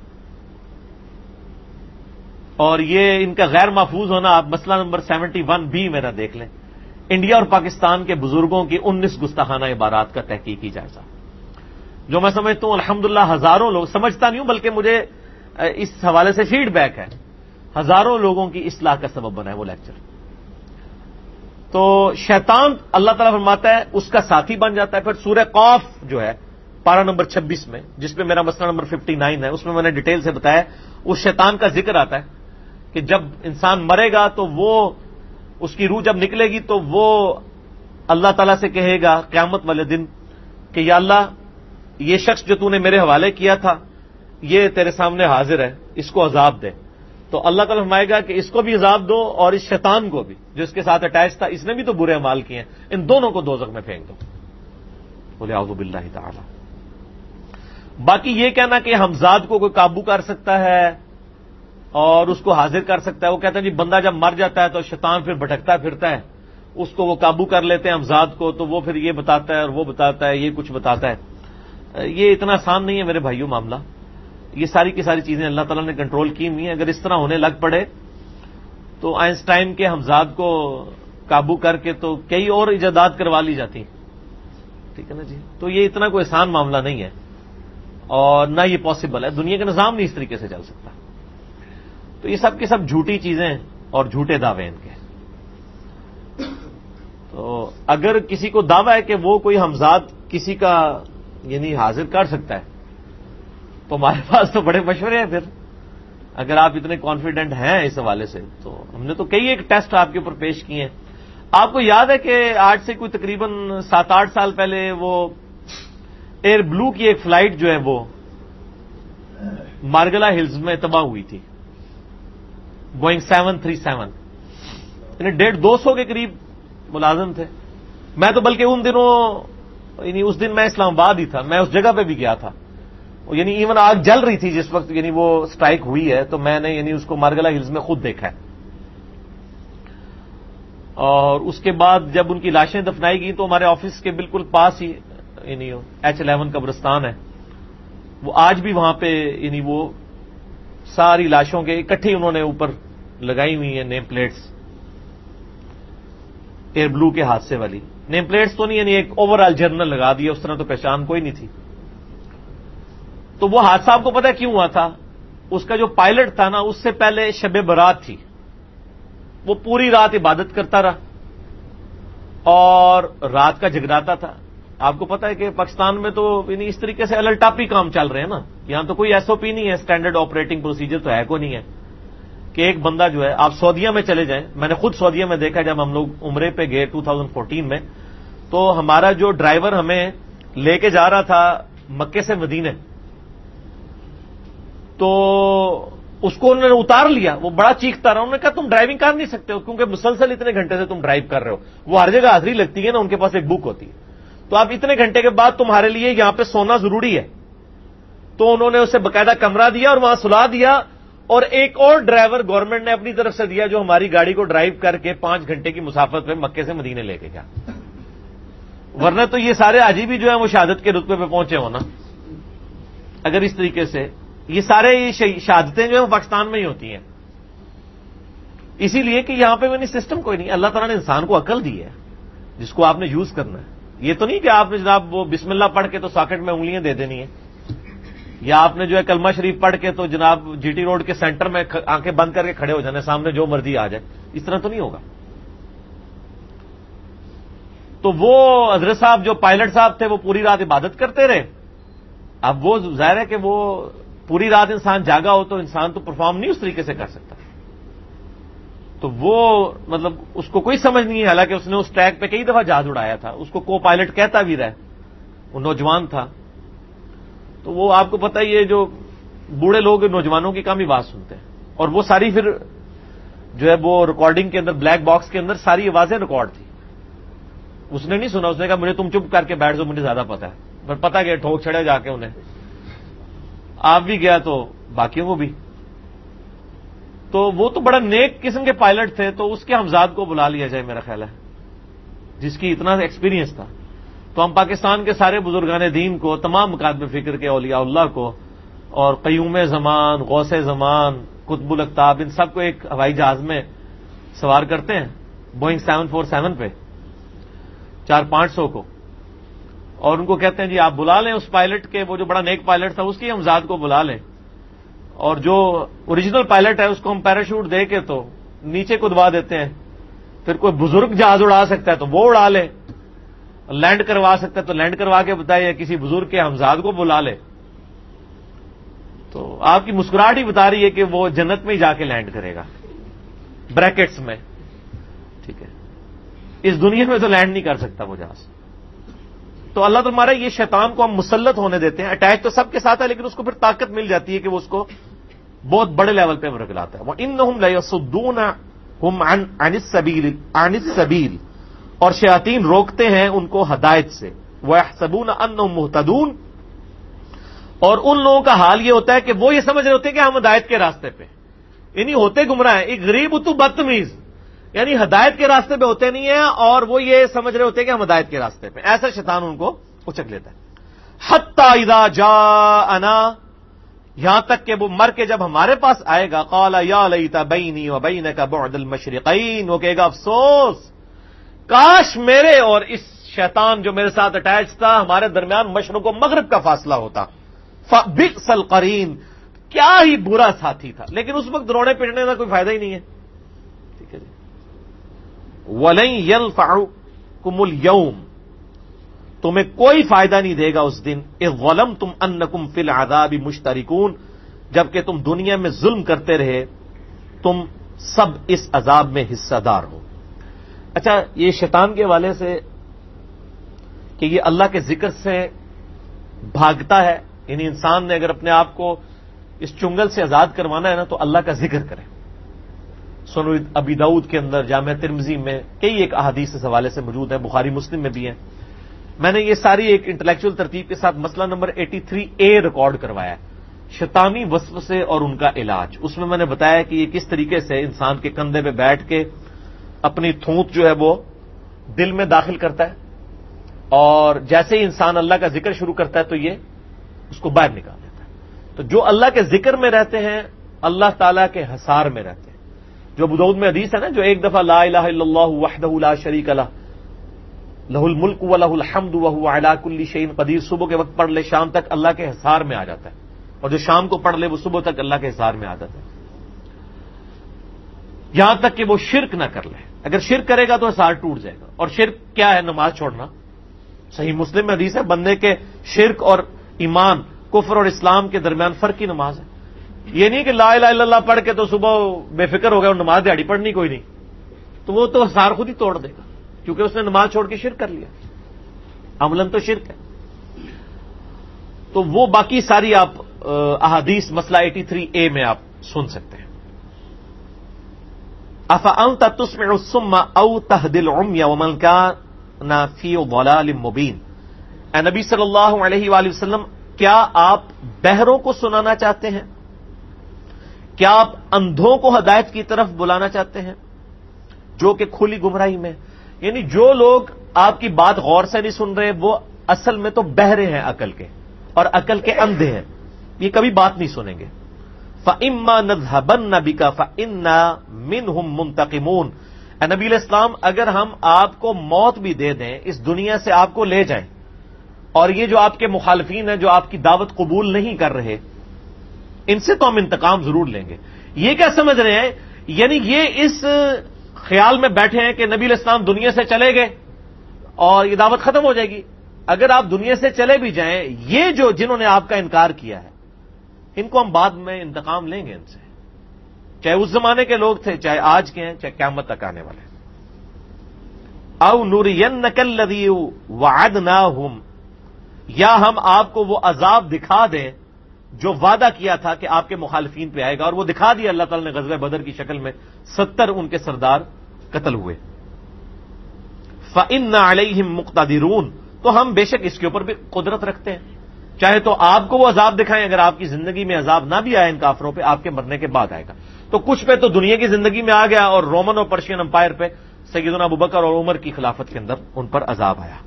اور یہ ان کا غیر محفوظ ہونا، آپ مسئلہ نمبر 71B میرا دیکھ لیں، انڈیا اور پاکستان کے بزرگوں کی 19 گستاخانہ عبارات کا تحقیقی جائزہ، جو میں سمجھتا ہوں الحمدللہ ہزاروں لوگ، سمجھتا نہیں ہوں بلکہ مجھے اس حوالے سے فیڈ بیک ہے، ہزاروں لوگوں کی اصلاح کا سبب بنا ہے وہ لیکچر. تو شیطان اللہ تعالیٰ فرماتا ہے اس کا ساتھی بن جاتا ہے. پھر سورہ قاف جو ہے پارہ نمبر 26 میں، جس میں میرا مسئلہ نمبر 59 ہے، اس میں نے ڈیٹیل سے بتایا اس شیطان کا ذکر آتا ہے کہ جب انسان مرے گا تو وہ، اس کی روح جب نکلے گی تو وہ اللہ تعالیٰ سے کہے گا قیامت والے دن کہ یا اللہ یہ شخص جو تو نے میرے حوالے کیا تھا یہ تیرے سامنے حاضر ہے، اس کو عذاب دے. تو اللہ تعالیٰ فرمائے گا کہ اس کو بھی عذاب دو اور اس شیطان کو بھی جو اس کے ساتھ اٹیچ تھا، اس نے بھی تو برے اعمال کیے ہیں، ان دونوں کو دوزخ میں پھینک دو. بولے اعوذ باللہ تعالی. باقی یہ کہنا کہ حمزاد کو کوئی قابو کر سکتا ہے اور اس کو حاضر کر سکتا ہے، وہ کہتا ہے جی بندہ جب مر جاتا ہے تو شیطان پھر بھٹکتا پھرتا ہے، اس کو وہ قابو کر لیتے ہیں حمزاد کو، تو وہ پھر یہ بتاتا ہے اور وہ بتاتا ہے، یہ کچھ بتاتا ہے. یہ اتنا آسان نہیں ہے میرے بھائیوں معاملہ. یہ ساری کی ساری چیزیں اللہ تعالیٰ نے کنٹرول کی ہوئی ہیں. اگر اس طرح ہونے لگ پڑے تو آئنسٹائن کے حمزاد کو قابو کر کے تو کئی اور ایجادات کروا لی جاتی، ٹھیک ہے نا جی. تو یہ اتنا کوئی آسان معاملہ نہیں ہے اور نہ یہ پاسبل ہے. دنیا کا نظام نہیں اس طریقے سے چل سکتا. تو یہ سب کی سب جھوٹی چیزیں اور جھوٹے دعوے ان کے. تو اگر کسی کو دعویٰ ہے کہ وہ کوئی حمزاد کسی کا یعنی حاضر کر سکتا ہے تو ہمارے پاس تو بڑے مشورے ہیں. پھر اگر آپ اتنے کانفیڈنٹ ہیں اس حوالے سے تو ہم نے تو کئی ایک ٹیسٹ آپ کے اوپر پیش کیے ہیں. آپ کو یاد ہے کہ آج سے کوئی تقریباً 7-8 سال پہلے وہ ایئر بلو کی ایک فلائٹ جو ہے وہ مارگلا ہلز میں تباہ ہوئی تھی، بوئنگ 737. یعنی 150-200 کے قریب ملازم تھے. میں تو بلکہ ان دنوں، یعنی اس دن میں اسلام آباد ہی تھا، میں اس جگہ پہ بھی گیا تھا. یعنی ایون آگ جل رہی تھی جس وقت یعنی وہ سٹرائک ہوئی ہے، تو میں نے یعنی اس کو مارگلا ہلز میں خود دیکھا ہے. اور اس کے بعد جب ان کی لاشیں دفنائی گئی تو ہمارے آفس کے بالکل پاس ہی یعنی H11 قبرستان ہے، وہ آج بھی وہاں پہ یعنی وہ ساری لاشوں کے اکٹھی انہوں نے اوپر لگائی ہوئی ہیں نیم پلیٹس، ایئر بلو کے حادثے والی نیم پلیٹس تو نہیں، یعنی ایک اوور آل جرنل لگا دیا. اس طرح تو پہچان کوئی نہیں تھی. تو وہ حادثہ آپ کو پتہ کیوں ہوا تھا؟ اس کا جو پائلٹ تھا نا، اس سے پہلے شب برات تھی، وہ پوری رات عبادت کرتا رہا اور رات کا جگراتا تھا. آپ کو پتہ ہے کہ پاکستان میں تو یعنی اس طریقے سے الٹاپی کام چل رہے ہیں نا. یہاں تو کوئی SOP نہیں ہے، اسٹینڈرڈ آپریٹنگ پروسیجر تو ہے کو نہیں ہے کہ ایک بندہ جو ہے، آپ سعودیہ میں چلے جائیں، میں نے خود سعودیہ میں دیکھا جب ہم لوگ عمرے پہ گئے 2014 میں، تو ہمارا جو ڈرائیور ہمیں لے کے جا رہا تھا مکے سے مدینے، تو اس کو انہوں نے اتار لیا. وہ بڑا چیختا رہا. انہوں نے کہا تم ڈرائیونگ کر نہیں سکتے ہو کیونکہ مسلسل اتنے گھنٹے سے تم ڈرائیو کر رہے ہو. وہ ہر جگہ حاضری لگتی ہے نا، ان کے پاس ایک بک ہوتی ہے، تو آپ اتنے گھنٹے کے بعد تمہارے لیے یہاں پہ سونا ضروری ہے. تو انہوں نے اسے باقاعدہ کمرہ دیا اور وہاں سلا دیا، اور ایک اور ڈرائیور گورنمنٹ نے اپنی طرف سے دیا جو ہماری گاڑی کو ڈرائیو کر کے 5 گھنٹے کی مسافت پہ مکے سے مدینے لے کے گیا. ورنہ تو یہ سارے حاجی بھی جو ہیں وہ شہادت کے رتبے پہ پہنچے ہونا. اگر اس طریقے سے یہ سارے شہادتیں جو ہیں وہ پاکستان میں ہی ہوتی ہیں، اسی لیے کہ یہاں پہ نہیں سسٹم کوئی نہیں. اللہ تعالیٰ نے انسان کو عقل دی ہے جس کو آپ نے یوز کرنا ہے. یہ تو نہیں کہ آپ نے جناب وہ بسم اللہ پڑھ کے تو ساکٹ میں انگلیاں دے دینی ہے، یا آپ نے جو ہے کلمہ شریف پڑھ کے تو جناب GT روڈ کے سینٹر میں آنکھیں بند کر کے کھڑے ہو جانے، سامنے جو مرضی آ جائے. اس طرح تو نہیں ہوگا. تو وہ حضرت صاحب جو پائلٹ صاحب تھے وہ پوری رات عبادت کرتے رہے. اب وہ ظاہر ہے کہ وہ پوری رات انسان جاگا ہو تو انسان تو پرفارم نہیں اس طریقے سے کر سکتا. تو وہ مطلب اس کو کوئی سمجھ نہیں ہے، حالانکہ اس نے اس ٹریک پہ کئی دفعہ جہاز اڑایا تھا. اس کو کو پائلٹ کہتا بھی رہا، وہ نوجوان تھا. تو وہ آپ کو پتہ ہی ہے جو بوڑھے لوگ نوجوانوں کی کم ہی بات سنتے ہیں، اور وہ ساری پھر جو ہے وہ ریکارڈنگ کے اندر بلیک باکس کے اندر ساری آوازیں ریکارڈ تھی. اس نے نہیں سنا. اس نے کہا مجھے تم چپ کر کے بیٹھ جاؤ، مجھے زیادہ پتا ہے. پر پتا کہ ٹھوک چھڑے جا کے انہیں. آپ بھی گیا تو باقیوں کو بھی. تو وہ تو بڑا نیک قسم کے پائلٹ تھے، تو اس کے ہمزاد کو بلا لیا جائے میرا خیال ہے، جس کی اتنا ایکسپیرینس تھا. تو ہم پاکستان کے سارے بزرگان دین کو، تمام مکاتب فکر کے اولیاء اللہ کو، اور قیوم زمان، غوث زمان، قطب الاقطاب، ان سب کو ایک ہوائی جہاز میں سوار کرتے ہیں، بوئنگ 747 پہ 400-500 کو، اور ان کو کہتے ہیں جی آپ بلا لیں اس پائلٹ کے، وہ جو بڑا نیک پائلٹ تھا اس کی ہمزاد کو بلا لیں، اور جو اوریجنل پائلٹ ہے اس کو ہم پیراشوٹ دے کے تو نیچے کودوا دیتے ہیں. پھر کوئی بزرگ جہاز اڑا سکتا ہے تو وہ اڑا لے، لینڈ کروا سکتا ہے تو لینڈ کروا کے بتائے، کسی بزرگ کے ہمزاد کو بلا لے. تو آپ کی مسکراہٹ ہی بتا رہی ہے کہ وہ جنت میں ہی جا کے لینڈ کرے گا، بریکٹس میں. ٹھیک ہے، اس دنیا میں تو لینڈ نہیں کر سکتا وہ جہاز. تو اللہ تمہارا یہ شیطان کو ہم مسلط ہونے دیتے ہیں، اٹیچ تو سب کے ساتھ ہے لیکن اس کو پھر طاقت مل جاتی ہے کہ وہ اس کو بہت بڑے لیول پہ رکھلاتا ہے. وَإِنَّهُمْ لَيَصُدُّونَهُمْ عَنِ السَّبِيلِ، اور شیاطین روکتے ہیں ان کو ہدایت سے. وَيَحْسَبُونَ أَنَّهُمْ مُهْتَدُونَ، اور ان لوگوں کا حال یہ ہوتا ہے کہ وہ یہ سمجھ رہے ہوتے ہیں کہ ہم ہدایت کے راستے پہ، یعنی ہوتے گمراہ ہیں. ایک غریب تو بدتمیز، یعنی ہدایت کے راستے پہ ہوتے نہیں ہیں اور وہ یہ سمجھ رہے ہوتے ہیں کہ ہم ہدایت کے راستے پہ. ایسا شیطان ان کو اچک لیتا ہے. حتی اذا جاءنا، یہاں تک کہ وہ مر کے جب ہمارے پاس آئے گا، قال یا لیت بینی وبینک بعد المشرقین، وہ کہے گا افسوس، کاش میرے اور اس شیطان جو میرے ساتھ اٹیچ تھا ہمارے درمیان مشرق و مغرب کا فاصلہ ہوتا. فبئس القرین، کیا ہی برا ساتھی تھا. لیکن اس وقت رونے پٹنے کا کوئی فائدہ ہی نہیں ہے. ٹھیک ہے جی. وَلَن يَنفَعُكُمُ الْيَوْمَ، تمہیں کوئی فائدہ نہیں دے گا اس دن، اذ ظلمتم انکم فی العذاب مشترکون، جبکہ تم دنیا میں ظلم کرتے رہے، تم سب اس عذاب میں حصہ دار ہو. اچھا، یہ شیطان کے حوالے سے کہ یہ اللہ کے ذکر سے بھاگتا ہے، یعنی انسان نے اگر اپنے آپ کو اس چنگل سے آزاد کروانا ہے نا تو اللہ کا ذکر کرے. سنن ابی داؤد کے اندر، جامع ترمذی میں کئی ایک احادیث اس حوالے سے موجود ہیں، بخاری مسلم میں بھی ہیں. میں نے یہ ساری ایک انٹلیکچوئل ترتیب کے ساتھ مسئلہ نمبر 83A ریکارڈ کروایا ہے، شیطانی وسوسے اور ان کا علاج. اس میں نے بتایا کہ یہ کس طریقے سے انسان کے کندھے پہ بیٹھ کے اپنی تھوت جو ہے وہ دل میں داخل کرتا ہے، اور جیسے ہی انسان اللہ کا ذکر شروع کرتا ہے تو یہ اس کو باہر نکال دیتا ہے. تو جو اللہ کے ذکر میں رہتے ہیں اللہ تعالیٰ کے حصار میں رہتے ہیں. جو ابو داؤد میں حدیث ہے نا، جو ایک دفعہ لا الہ الا اللہ وحدہ لا شریک لہ لہ الملک ولہ الحمد وہو علی کل شیء قدیر، صبح کے وقت پڑھ لے شام تک اللہ کے حصار میں آ جاتا ہے، اور جو شام کو پڑھ لے وہ صبح تک اللہ کے حصار میں آ جاتا ہے، یہاں تک کہ وہ شرک نہ کر لے. اگر شرک کرے گا تو حصار ٹوٹ جائے گا. اور شرک کیا ہے؟ نماز چھوڑنا. صحیح مسلم میں حدیث ہے، بندے کے شرک اور ایمان، کفر اور اسلام کے درمیان فرق کی نماز ہے. یہ نہیں کہ لا الہ الا اللہ پڑھ کے تو صبح بے فکر ہو گیا اور نماز دیہڑی پڑھنی کوئی نہیں، تو وہ تو حصار خود ہی توڑ دے گا، کیونکہ اس نے نماز چھوڑ کے شرک کر لیا. عملاً تو شرک ہے. تو وہ باقی ساری آپ احادیث مسئلہ 83A میں آپ سن سکتے ہیں. افانت تسمع الصم او تهدي العمي ومن كان في ضلال مبين، اے نبی صلی اللہ علیہ وآلہ وسلم، کیا آپ بہروں کو سنانا چاہتے ہیں؟ کیا آپ اندھوں کو ہدایت کی طرف بلانا چاہتے ہیں جو کہ کھلی گمراہی میں؟ یعنی جو لوگ آپ کی بات غور سے نہیں سن رہے وہ اصل میں تو بہرے ہیں عقل کے، اور عقل کے اندھے ہیں، یہ کبھی بات نہیں سنیں گے. فَإِمَّا نَذْهَبَنَّ بِكَ فَإِنَّا مِنْهُمْ مُنْتَقِمُونَ، اے نبی علیہ السلام، اگر ہم آپ کو موت بھی دے دیں، اس دنیا سے آپ کو لے جائیں، اور یہ جو آپ کے مخالفین ہیں جو آپ کی دعوت قبول نہیں کر رہے، ان سے تو ہم انتقام ضرور لیں گے. یہ کیا سمجھ رہے ہیں؟ یعنی یہ اس خیال میں بیٹھے ہیں کہ نبی علیہ السلام دنیا سے چلے گئے اور یہ دعوت ختم ہو جائے گی. اگر آپ دنیا سے چلے بھی جائیں، یہ جو جنہوں نے آپ کا انکار کیا ہے ان کو ہم بعد میں انتقام لیں گے ان سے، چاہے اس زمانے کے لوگ تھے، چاہے آج کے ہیں، چاہے قیامت تک آنے والے. او نُرِيَنَّكَ الَّذِي وَعَدْنَاهُمْ، یا ہم آپ کو وہ عذاب دکھا دیں جو وعدہ کیا تھا کہ آپ کے مخالفین پہ آئے گا، اور وہ دکھا دیا اللہ تعالی نے غزوہ بدر کی شکل میں. 70 ان کے سردار قتل ہوئے. فَإِنَّ عَلَيْهِمْ مُقْتَدِرُونَ، تو ہم بے شک اس کے اوپر بھی قدرت رکھتے ہیں. چاہے تو آپ کو وہ عذاب دکھائیں، اگر آپ کی زندگی میں عذاب نہ بھی آئے ان کافروں پہ، آپ کے مرنے کے بعد آئے گا۔ تو کچھ پہ تو دنیا کی زندگی میں آ گیا، اور رومن اور پرشین امپائر پہ سیدنا ابوبکر اور عمر کی خلافت کے اندر ان پر عذاب آیا۔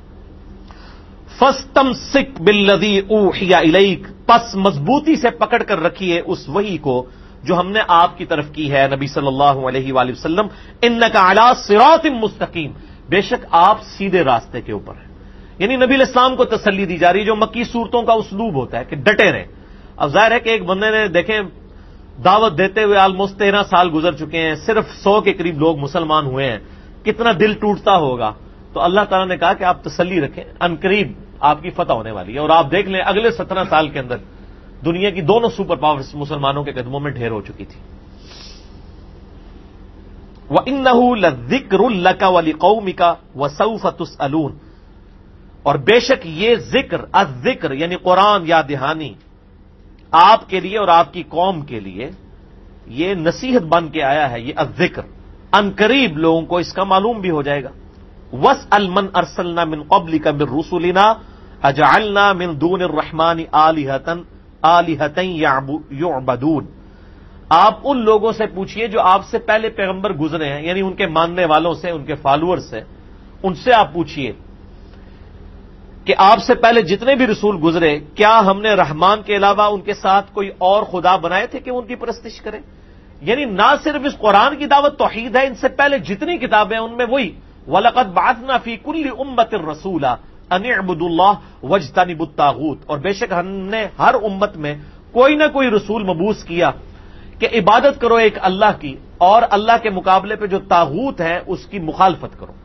فاستمسک بالذی اوحی الیک، پس مضبوطی سے پکڑ کر رکھیے اس وحی کو جو ہم نے آپ کی طرف کی ہے نبی صلی اللہ علیہ وآلہ وسلم، انک علی صراط مستقیم، بے شک آپ سیدھے راستے کے اوپر ہیں۔ یعنی نبی علیہ السلام کو تسلی دی جا رہی ہے، جو مکی صورتوں کا اسلوب ہوتا ہے کہ ڈٹے رہیں۔ اب ظاہر ہے کہ ایک بندے نے دیکھیں دعوت دیتے ہوئے آلموسٹ 13 سال گزر چکے ہیں، صرف 100 کے قریب لوگ مسلمان ہوئے ہیں، کتنا دل ٹوٹتا ہوگا۔ تو اللہ تعالیٰ نے کہا کہ آپ تسلی رکھیں، عنقریب آپ کی فتح ہونے والی ہے، اور آپ دیکھ لیں اگلے 17 سال کے اندر دنیا کی دونوں سپر پاورز مسلمانوں کے قدموں میں ڈھیر ہو چکی تھی۔ وَإِنَّهُ لَذِكْرٌ لَكَ وَلِقَوْمِكَ وَسَوْفَ تُسْأَلُونَ، اور بے شک یہ ذکر، الذکر یعنی قرآن یا دہانی، آپ کے لیے اور آپ کی قوم کے لیے یہ نصیحت بن کے آیا ہے، یہ الذکر ان قریب لوگوں کو اس کا معلوم بھی ہو جائے گا۔ وَاسْأَلْ مَنْ أَرْسَلْنَا مِنْ قَبْلِكَ مِنْ رُسُلِنَا أَجَعَلْنَا مِنْ دُونِ الرَّحْمَنِ آلِهَةً يُعْبَدُونَ، آپ ان لوگوں سے پوچھئے جو آپ سے پہلے پیغمبر گزرے ہیں، یعنی ان کے ماننے والوں سے، ان کے فالوور سے، ان سے آپ پوچھئے کہ آپ سے پہلے جتنے بھی رسول گزرے، کیا ہم نے رحمان کے علاوہ ان کے ساتھ کوئی اور خدا بنائے تھے کہ وہ ان کی پرستش کریں؟ یعنی نہ صرف اس قرآن کی دعوت توحید ہے، ان سے پہلے جتنی کتابیں ان میں وہی وَلَقَدْ بَعَثْنَا فِي كُلِّ أُمَّةٍ رَسُولًا أَنِ اعْبُدُوا اللَّهَ وَاجْتَنِبُوا الطَّاغُوتَ، اور بے شک ہم نے ہر امت میں کوئی نہ کوئی رسول مبعوث کیا کہ عبادت کرو ایک اللہ کی، اور اللہ کے مقابلے پہ جو طاغوت ہے اس کی مخالفت کرو۔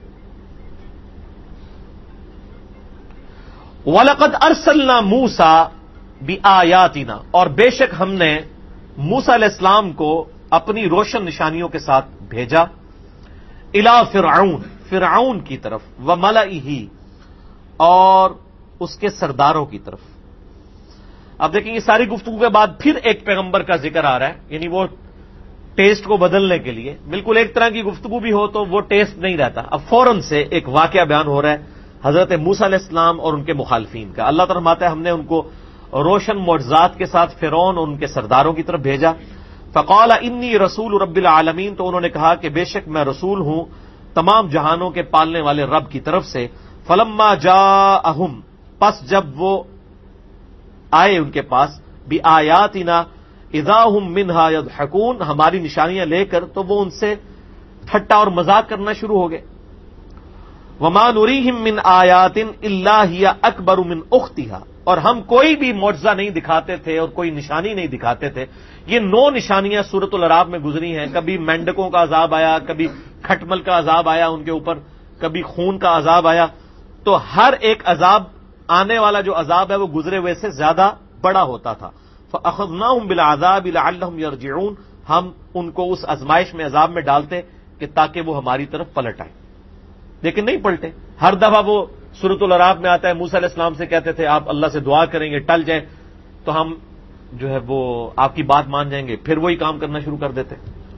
وَلَقَدْ أَرْسَلْنَا مُوسَىٰ بِآيَاتِنَا، اور بے شک ہم نے موسیٰ علیہ السلام کو اپنی روشن نشانیوں کے ساتھ بھیجا، اِلَىٰ فِرْعَوْنَ، فرعون کی طرف، وَمَلَئِهِ، اور اس کے سرداروں کی طرف۔ اب دیکھیں یہ ساری گفتگو کے بعد پھر ایک پیغمبر کا ذکر آ رہا ہے، یعنی وہ ٹیسٹ کو بدلنے کے لیے، بالکل ایک طرح کی گفتگو بھی ہو تو وہ ٹیسٹ نہیں رہتا، اب فوراً سے ایک واقعہ بیان ہو رہا ہے حضرت موسیٰ علیہ السلام اور ان کے مخالفین کا۔ اللہ تعالیٰ فرماتا ہے ہم نے ان کو روشن معجزات کے ساتھ فرعون اور ان کے سرداروں کی طرف بھیجا۔ فقال انی رسول رب العالمین، تو انہوں نے کہا کہ بے شک میں رسول ہوں تمام جہانوں کے پالنے والے رب کی طرف سے۔ فلما جاءہم، پس جب وہ آئے ان کے پاس، بآیاتنا اذا ہم منہا یضحکون، ہماری نشانیاں لے کر، تو وہ ان سے ٹھٹا اور مذاق کرنا شروع ہو گئے۔ وما نریہم من آیات الا ہی اکبر من اختہا، اور ہم کوئی بھی معجزہ نہیں دکھاتے تھے اور کوئی نشانی نہیں دکھاتے تھے۔ یہ 9 نشانیاں سورۃ الاعراف میں گزری ہیں، کبھی مینڈکوں کا عذاب آیا، کبھی کھٹمل کا عذاب آیا ان کے اوپر، کبھی خون کا عذاب آیا، تو ہر ایک عذاب، آنے والا جو عذاب ہے وہ گزرے ہوئے سے زیادہ بڑا ہوتا تھا۔ فاخذناہم بالعذاب لعلہم یرجعون، ہم ان کو اس آزمائش میں، عذاب میں ڈالتے کہ تاکہ وہ ہماری طرف پلٹ آئیں، لیکن نہیں پلٹے۔ ہر دفعہ وہ سورۃ الاعراف میں آتا ہے، موسیٰ علیہ السلام سے کہتے تھے آپ اللہ سے دعا کریں گے ٹل جائے تو ہم جو ہے وہ آپ کی بات مان جائیں گے، پھر وہی کام کرنا شروع کر دیتے۔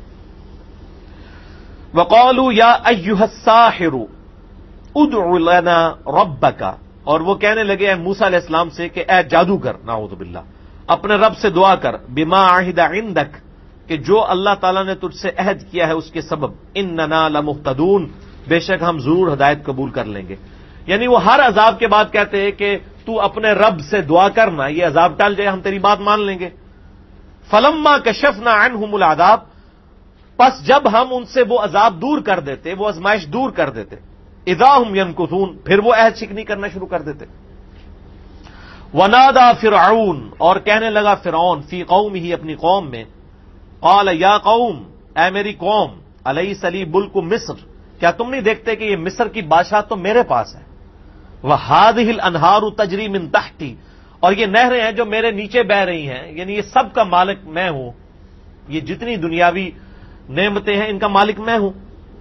وقالوا یا ایھا الساحر ادع لنا ربک، اور وہ کہنے لگے اے موسیٰ علیہ السلام سے کہ اے جادوگر، نعوذ باللہ، اپنے رب سے دعا کر، بما عہد عندک، کہ جو اللہ تعالیٰ نے تجھ سے عہد کیا ہے اس کے سبب، اننا لمہتدون، بے شک ہم ضرور ہدایت قبول کر لیں گے۔ یعنی وہ ہر عذاب کے بعد کہتے ہیں کہ تو اپنے رب سے دعا کرنا، یہ عذاب ٹل جائے، ہم تیری بات مان لیں گے۔ فلما کشفنا عنہم العذاب، پس جب ہم ان سے وہ عذاب دور کر دیتے، وہ آزمائش دور کر دیتے، اذا ہم ینکثون، پھر وہ عہد شکنی کرنا شروع کر دیتے۔ ونادى فرعون، اور کہنے لگا فرعون، فی قومہ، اپنی قوم میں، قال یا قوم، اے میری قوم، الیس لی ملک مصر، کیا تم نہیں دیکھتے کہ یہ مصر کی بادشاہ تو میرے پاس ہے، وہذہ الانہار تجری من تحتی، اور یہ نہریں ہیں جو میرے نیچے بہ رہی ہیں، یعنی یہ سب کا مالک میں ہوں، یہ جتنی دنیاوی نعمتیں ہیں ان کا مالک میں ہوں۔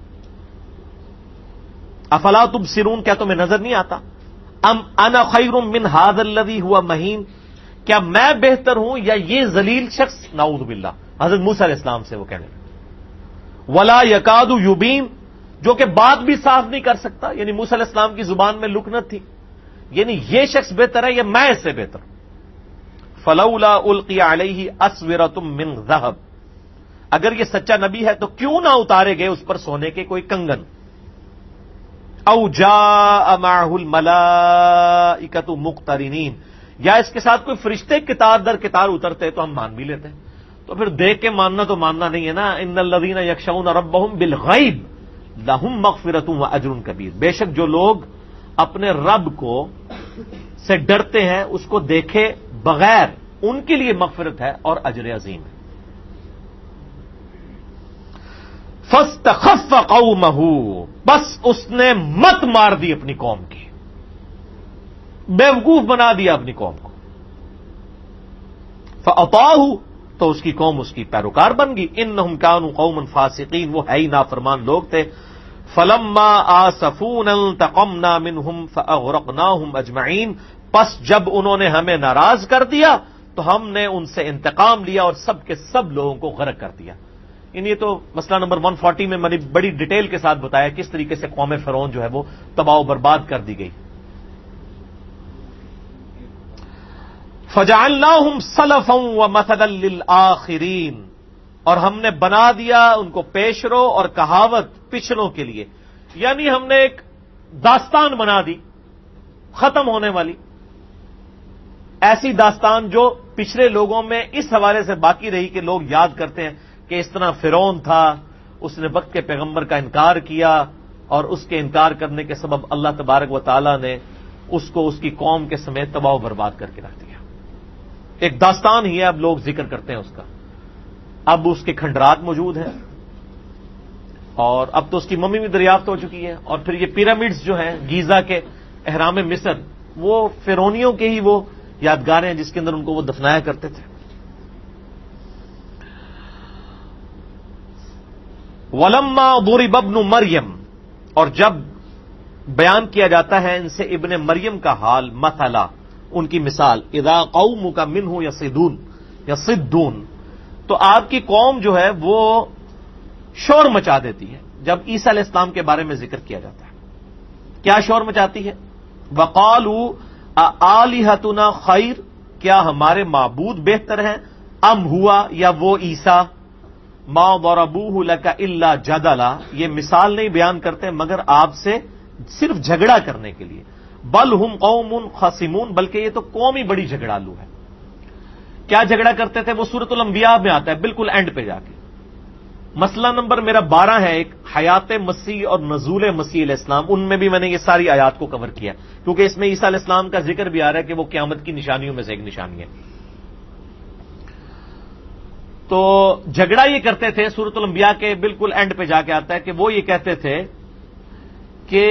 افلا تبصرون، کیا تمہیں نظر نہیں آتا؟ ام انا خیر من ھذا الذی ھوا مہین، کیا میں بہتر ہوں یا یہ ذلیل شخص؟ نعوذ باللہ، حضرت موسیٰ علیہ السلام سے وہ کہنے لگے۔ ولا یکاد یبین، جو کہ بات بھی صاف نہیں کر سکتا، یعنی موسیٰ علیہ السلام کی زبان میں لکنت تھی، یعنی یہ شخص بہتر ہے یا میں اس سے بہتر؟ فلولا القی علیہ اسورۃ من ذہب، اگر یہ سچا نبی ہے تو کیوں نہ اتارے گئے اس پر سونے کے کوئی کنگن؟ او جاء معہ الملائکۃ مقترنین، یا اس کے ساتھ کوئی فرشتے کتار در کتار اترتے تو ہم مان بھی لیتے ہیں۔ تو پھر دیکھ کے ماننا تو ماننا نہیں ہے نا۔ ان الذین یخشون ربهم بالغیب لہم مغفرۃ واجر کبیر، بے شک جو لوگ اپنے رب کو سے ڈرتے ہیں اس کو دیکھے بغیر ان کے لیے مغفرت ہے اور اجر عظیم ہے۔ فاستخف قومہ، بس اس نے مت مار دی اپنی قوم کی، بیوقوف بنا دیا اپنی قوم کو۔ فاطاعوا، تو اس کی قوم اس کی پیروکار بن گئی۔ انہم کانوا قوما فاسقین، وہ ہے ہی نافرمان لوگ تھے۔ فلما آسفونا انتقمنا منہم فاغرقناہم اجمعین، پس جب انہوں نے ہمیں ناراض کر دیا تو ہم نے ان سے انتقام لیا اور سب کے سب لوگوں کو غرق کر دیا۔ یہ تو مسئلہ نمبر 140 میں میں نے بڑی ڈیٹیل کے ساتھ بتایا کس طریقے سے قوم فرعون جو ہے وہ تباہ و برباد کر دی گئی۔ فجعلناہم سلفا ومثلا للآخرین، اور ہم نے بنا دیا ان کو پیشرو اور کہاوت پچھلوں کے لیے، یعنی ہم نے ایک داستان بنا دی ختم ہونے والی، ایسی داستان جو پچھلے لوگوں میں اس حوالے سے باقی رہی کہ لوگ یاد کرتے ہیں کہ اس طرح فرعون تھا، اس نے وقت کے پیغمبر کا انکار کیا اور اس کے انکار کرنے کے سبب اللہ تبارک و تعالی نے اس کو اس کی قوم کے سمیت تباہ و برباد کر کے رکھ دیا۔ ایک داستان ہی ہے، اب لوگ ذکر کرتے ہیں اس کا، اب اس کے کھنڈرات موجود ہیں اور اب تو اس کی ممی بھی دریافت ہو چکی ہے، اور پھر یہ پیرامڈز جو ہیں گیزا کے احرام مصر، وہ فرعونیوں کے ہی وہ یادگاریں ہیں جس کے اندر ان کو وہ دفنایا کرتے تھے۔ وَلَمَّا ضُرِبَ ابْنُ مریم، اور جب بیان کیا جاتا ہے ان سے ابن مریم کا حال، مثلا ان کی مثال، اذا قومک منہ یصدون، تو آپ کی قوم جو ہے وہ شور مچا دیتی ہے جب عیسیٰ علیہ السلام کے بارے میں ذکر کیا جاتا ہے۔ کیا شور مچاتی ہے؟ وقالوا آلہتنا خیر، کیا ہمارے معبود بہتر ہیں، ام ہوا، یا وہ عیسیٰ، ما ضربوہ لک الا جدلا، یہ مثال نہیں بیان کرتے مگر آپ سے صرف جھگڑا کرنے کے لیے، بل ہم قوم خصمون، بلکہ یہ تو قوم ہی بڑی جھگڑالو ہے۔ کیا جھگڑا کرتے تھے؟ وہ سورۃ الانبیاء میں آتا ہے بالکل اینڈ پہ جا کے۔ مسئلہ نمبر میرا 12 ہے، ایک حیات مسیح اور نزول مسیح علیہ السلام، ان میں بھی میں نے یہ ساری آیات کو کور کیا کیونکہ اس میں عیسیٰ علیہ السلام کا ذکر بھی آ رہا ہے کہ وہ قیامت کی نشانیوں میں سے ایک نشانی ہے۔ تو جھگڑا یہ کرتے تھے، سورۃ الانبیاء کے بالکل اینڈ پہ جا کے آتا ہے کہ وہ یہ کہتے تھے کہ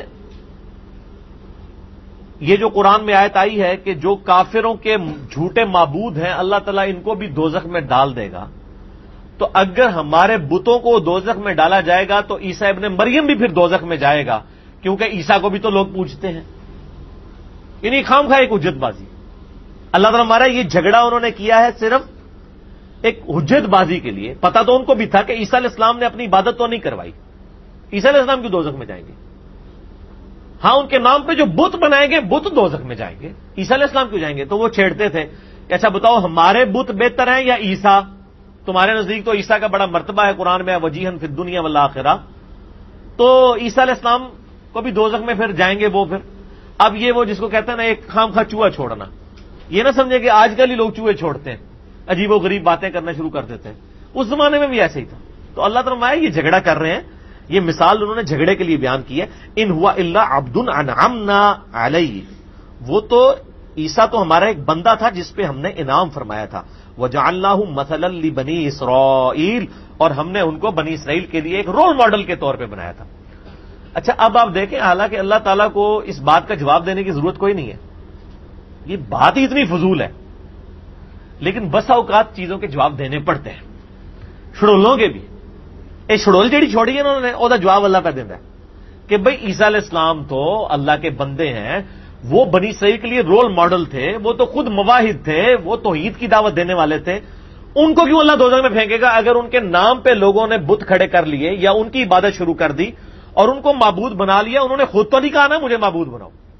یہ جو قرآن میں آیت آئی ہے کہ جو کافروں کے جھوٹے معبود ہیں اللہ تعالیٰ ان کو بھی دوزخ میں ڈال دے گا، تو اگر ہمارے بتوں کو دوزخ میں ڈالا جائے گا تو عیسیٰ ابن مریم بھی پھر دوزخ میں جائے گا، کیونکہ عیسیٰ کو بھی تو لوگ پوجتے ہیں۔ یعنی خام خواہ ایک حجت بازی۔ اللہ تعالیٰ ہمارا یہ جھگڑا انہوں نے کیا ہے صرف ایک حجت بازی کے لیے۔ پتا تو ان کو بھی تھا کہ عیسیٰ علیہ السلام نے اپنی عبادت تو نہیں کروائی، عیسیٰ علیہ السلام کیوں دوزخ میں جائیں گے؟ ہاں ان کے نام پہ جو بت بنائیں گے بت دوزخ میں جائیں گے، عیسیٰ علیہ السلام کیوں جائیں گے؟ تو وہ چھیڑتے تھے کہ اچھا بتاؤ ہمارے بت بہتر ہیں یا عیسیٰ؟ تمہارے نزدیک تو عیسیٰ کا بڑا مرتبہ ہے، قرآن میں وجیہن فی الدنیا والآخرہ، تو عیسیٰ علیہ السلام کو بھی دوزخ میں پھر جائیں گے وہ پھر۔ اب یہ وہ جس کو کہتے ہیں نا ایک خام خواہ چوہا چھوڑنا، یہ نہ سمجھے کہ آج کل ہی لوگ چوہے چھوڑتے ہیں، عجیب و غریب باتیں کرنا شروع کر دیتے ہیں، اس زمانے میں بھی ایسے ہی تھا۔ تو اللہ تعالیٰ یہ جھگڑا کر رہے ہیں، یہ مثال انہوں نے جھگڑے کے لیے بیان کی ہے۔ ان ہوا الا عبد انعمنا علیہ، وہ تو عیسیٰ تو ہمارا ایک بندہ تھا جس پہ ہم نے انعام فرمایا تھا۔ وجعلناہ مثلا لبنی اسرائیل، اور ہم نے ان کو بنی اسرائیل کے لیے ایک رول ماڈل کے طور پہ بنایا تھا۔ اچھا اب آپ دیکھیں، حالانکہ اللہ تعالیٰ کو اس بات کا جواب دینے کی ضرورت کوئی نہیں ہے، یہ بات ہی اتنی فضول ہے، لیکن بسا اوقات چیزوں کے جواب دینے پڑتے ہیں، شڑولوں کے بھی۔ شڑول جیڑی چھوڑی ہے انہوں نے، وہ جواب اللہ پہ دینا ہے کہ بھئی عیسیٰ علیہ السلام تو اللہ کے بندے ہیں، وہ بنی اسرائیل کے لیے رول ماڈل تھے، وہ تو خود مواحد تھے، وہ توحید کی دعوت دینے والے تھے، ان کو کیوں اللہ دوزخ میں پھینکے گا اگر ان کے نام پہ لوگوں نے بت کھڑے کر لیے یا ان کی عبادت شروع کر دی اور ان کو معبود بنا لیا؟ انہوں نے خود تو نہیں کہا نا مجھے معبود بناؤ،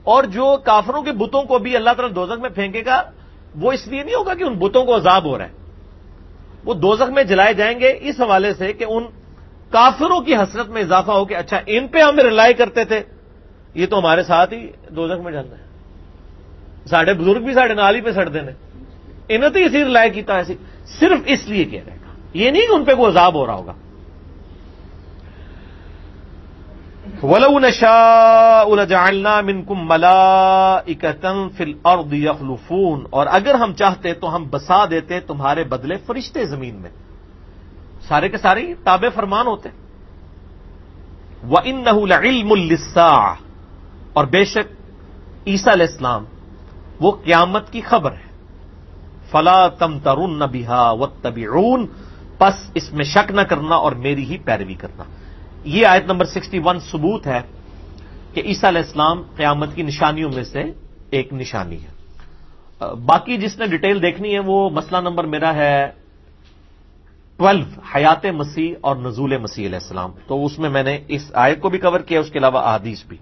اور جو کافروں کے بتوں کو بھی اللہ تعالیٰ دوزخ میں پھینکے گا وہ اس لیے نہیں ہوگا کہ ان بتوں کو عذاب ہو رہا ہے، وہ دوزخ میں جلائے جائیں گے اس حوالے سے کہ ان کافروں کی حسرت میں اضافہ ہو کہ اچھا ان پہ ہم رلائی کرتے تھے، یہ تو ہمارے ساتھ ہی دوزخ میں جانا ہے، ساڑھے بزرگ بھی ساڑھے نال ہی پہ سڑ دینے، انہیں تو اسی رلائی کیتا ایسی، صرف اس لیے کہہ رہے گا، یہ نہیں کہ ان پہ کوئی عذاب ہو رہا ہوگا۔ وَلَوْ نَشَاءُ لَجَعَلْنَا مِنْكُمْ مَلَائِكَةً فِي الْأَرْضِ يَخْلُفُونَ، اور اگر ہم چاہتے تو ہم بسا دیتے تمہارے بدلے فرشتے زمین میں، سارے کے سارے تابع فرمان ہوتے۔ وَإِنَّهُ لَعِلْمٌ لِلسَّاعَةِ، اور بے شک عیسیٰ علیہ السلام وہ قیامت کی خبر ہے۔ فَلَا تَمْتَرُنَّ بِهَا وَاتَّبِعُونِ، پس اس میں شک نہ کرنا اور میری ہی پیروی کرنا۔ یہ آیت نمبر 61 ثبوت ہے کہ عیسیٰ علیہ السلام قیامت کی نشانیوں میں سے ایک نشانی ہے۔ باقی جس نے ڈیٹیل دیکھنی ہے وہ مسئلہ نمبر میرا ہے 12، حیات مسیح اور نزول مسیح علیہ السلام، تو اس میں نے اس آیت کو بھی کور کیا، اس کے علاوہ احادیث بھی۔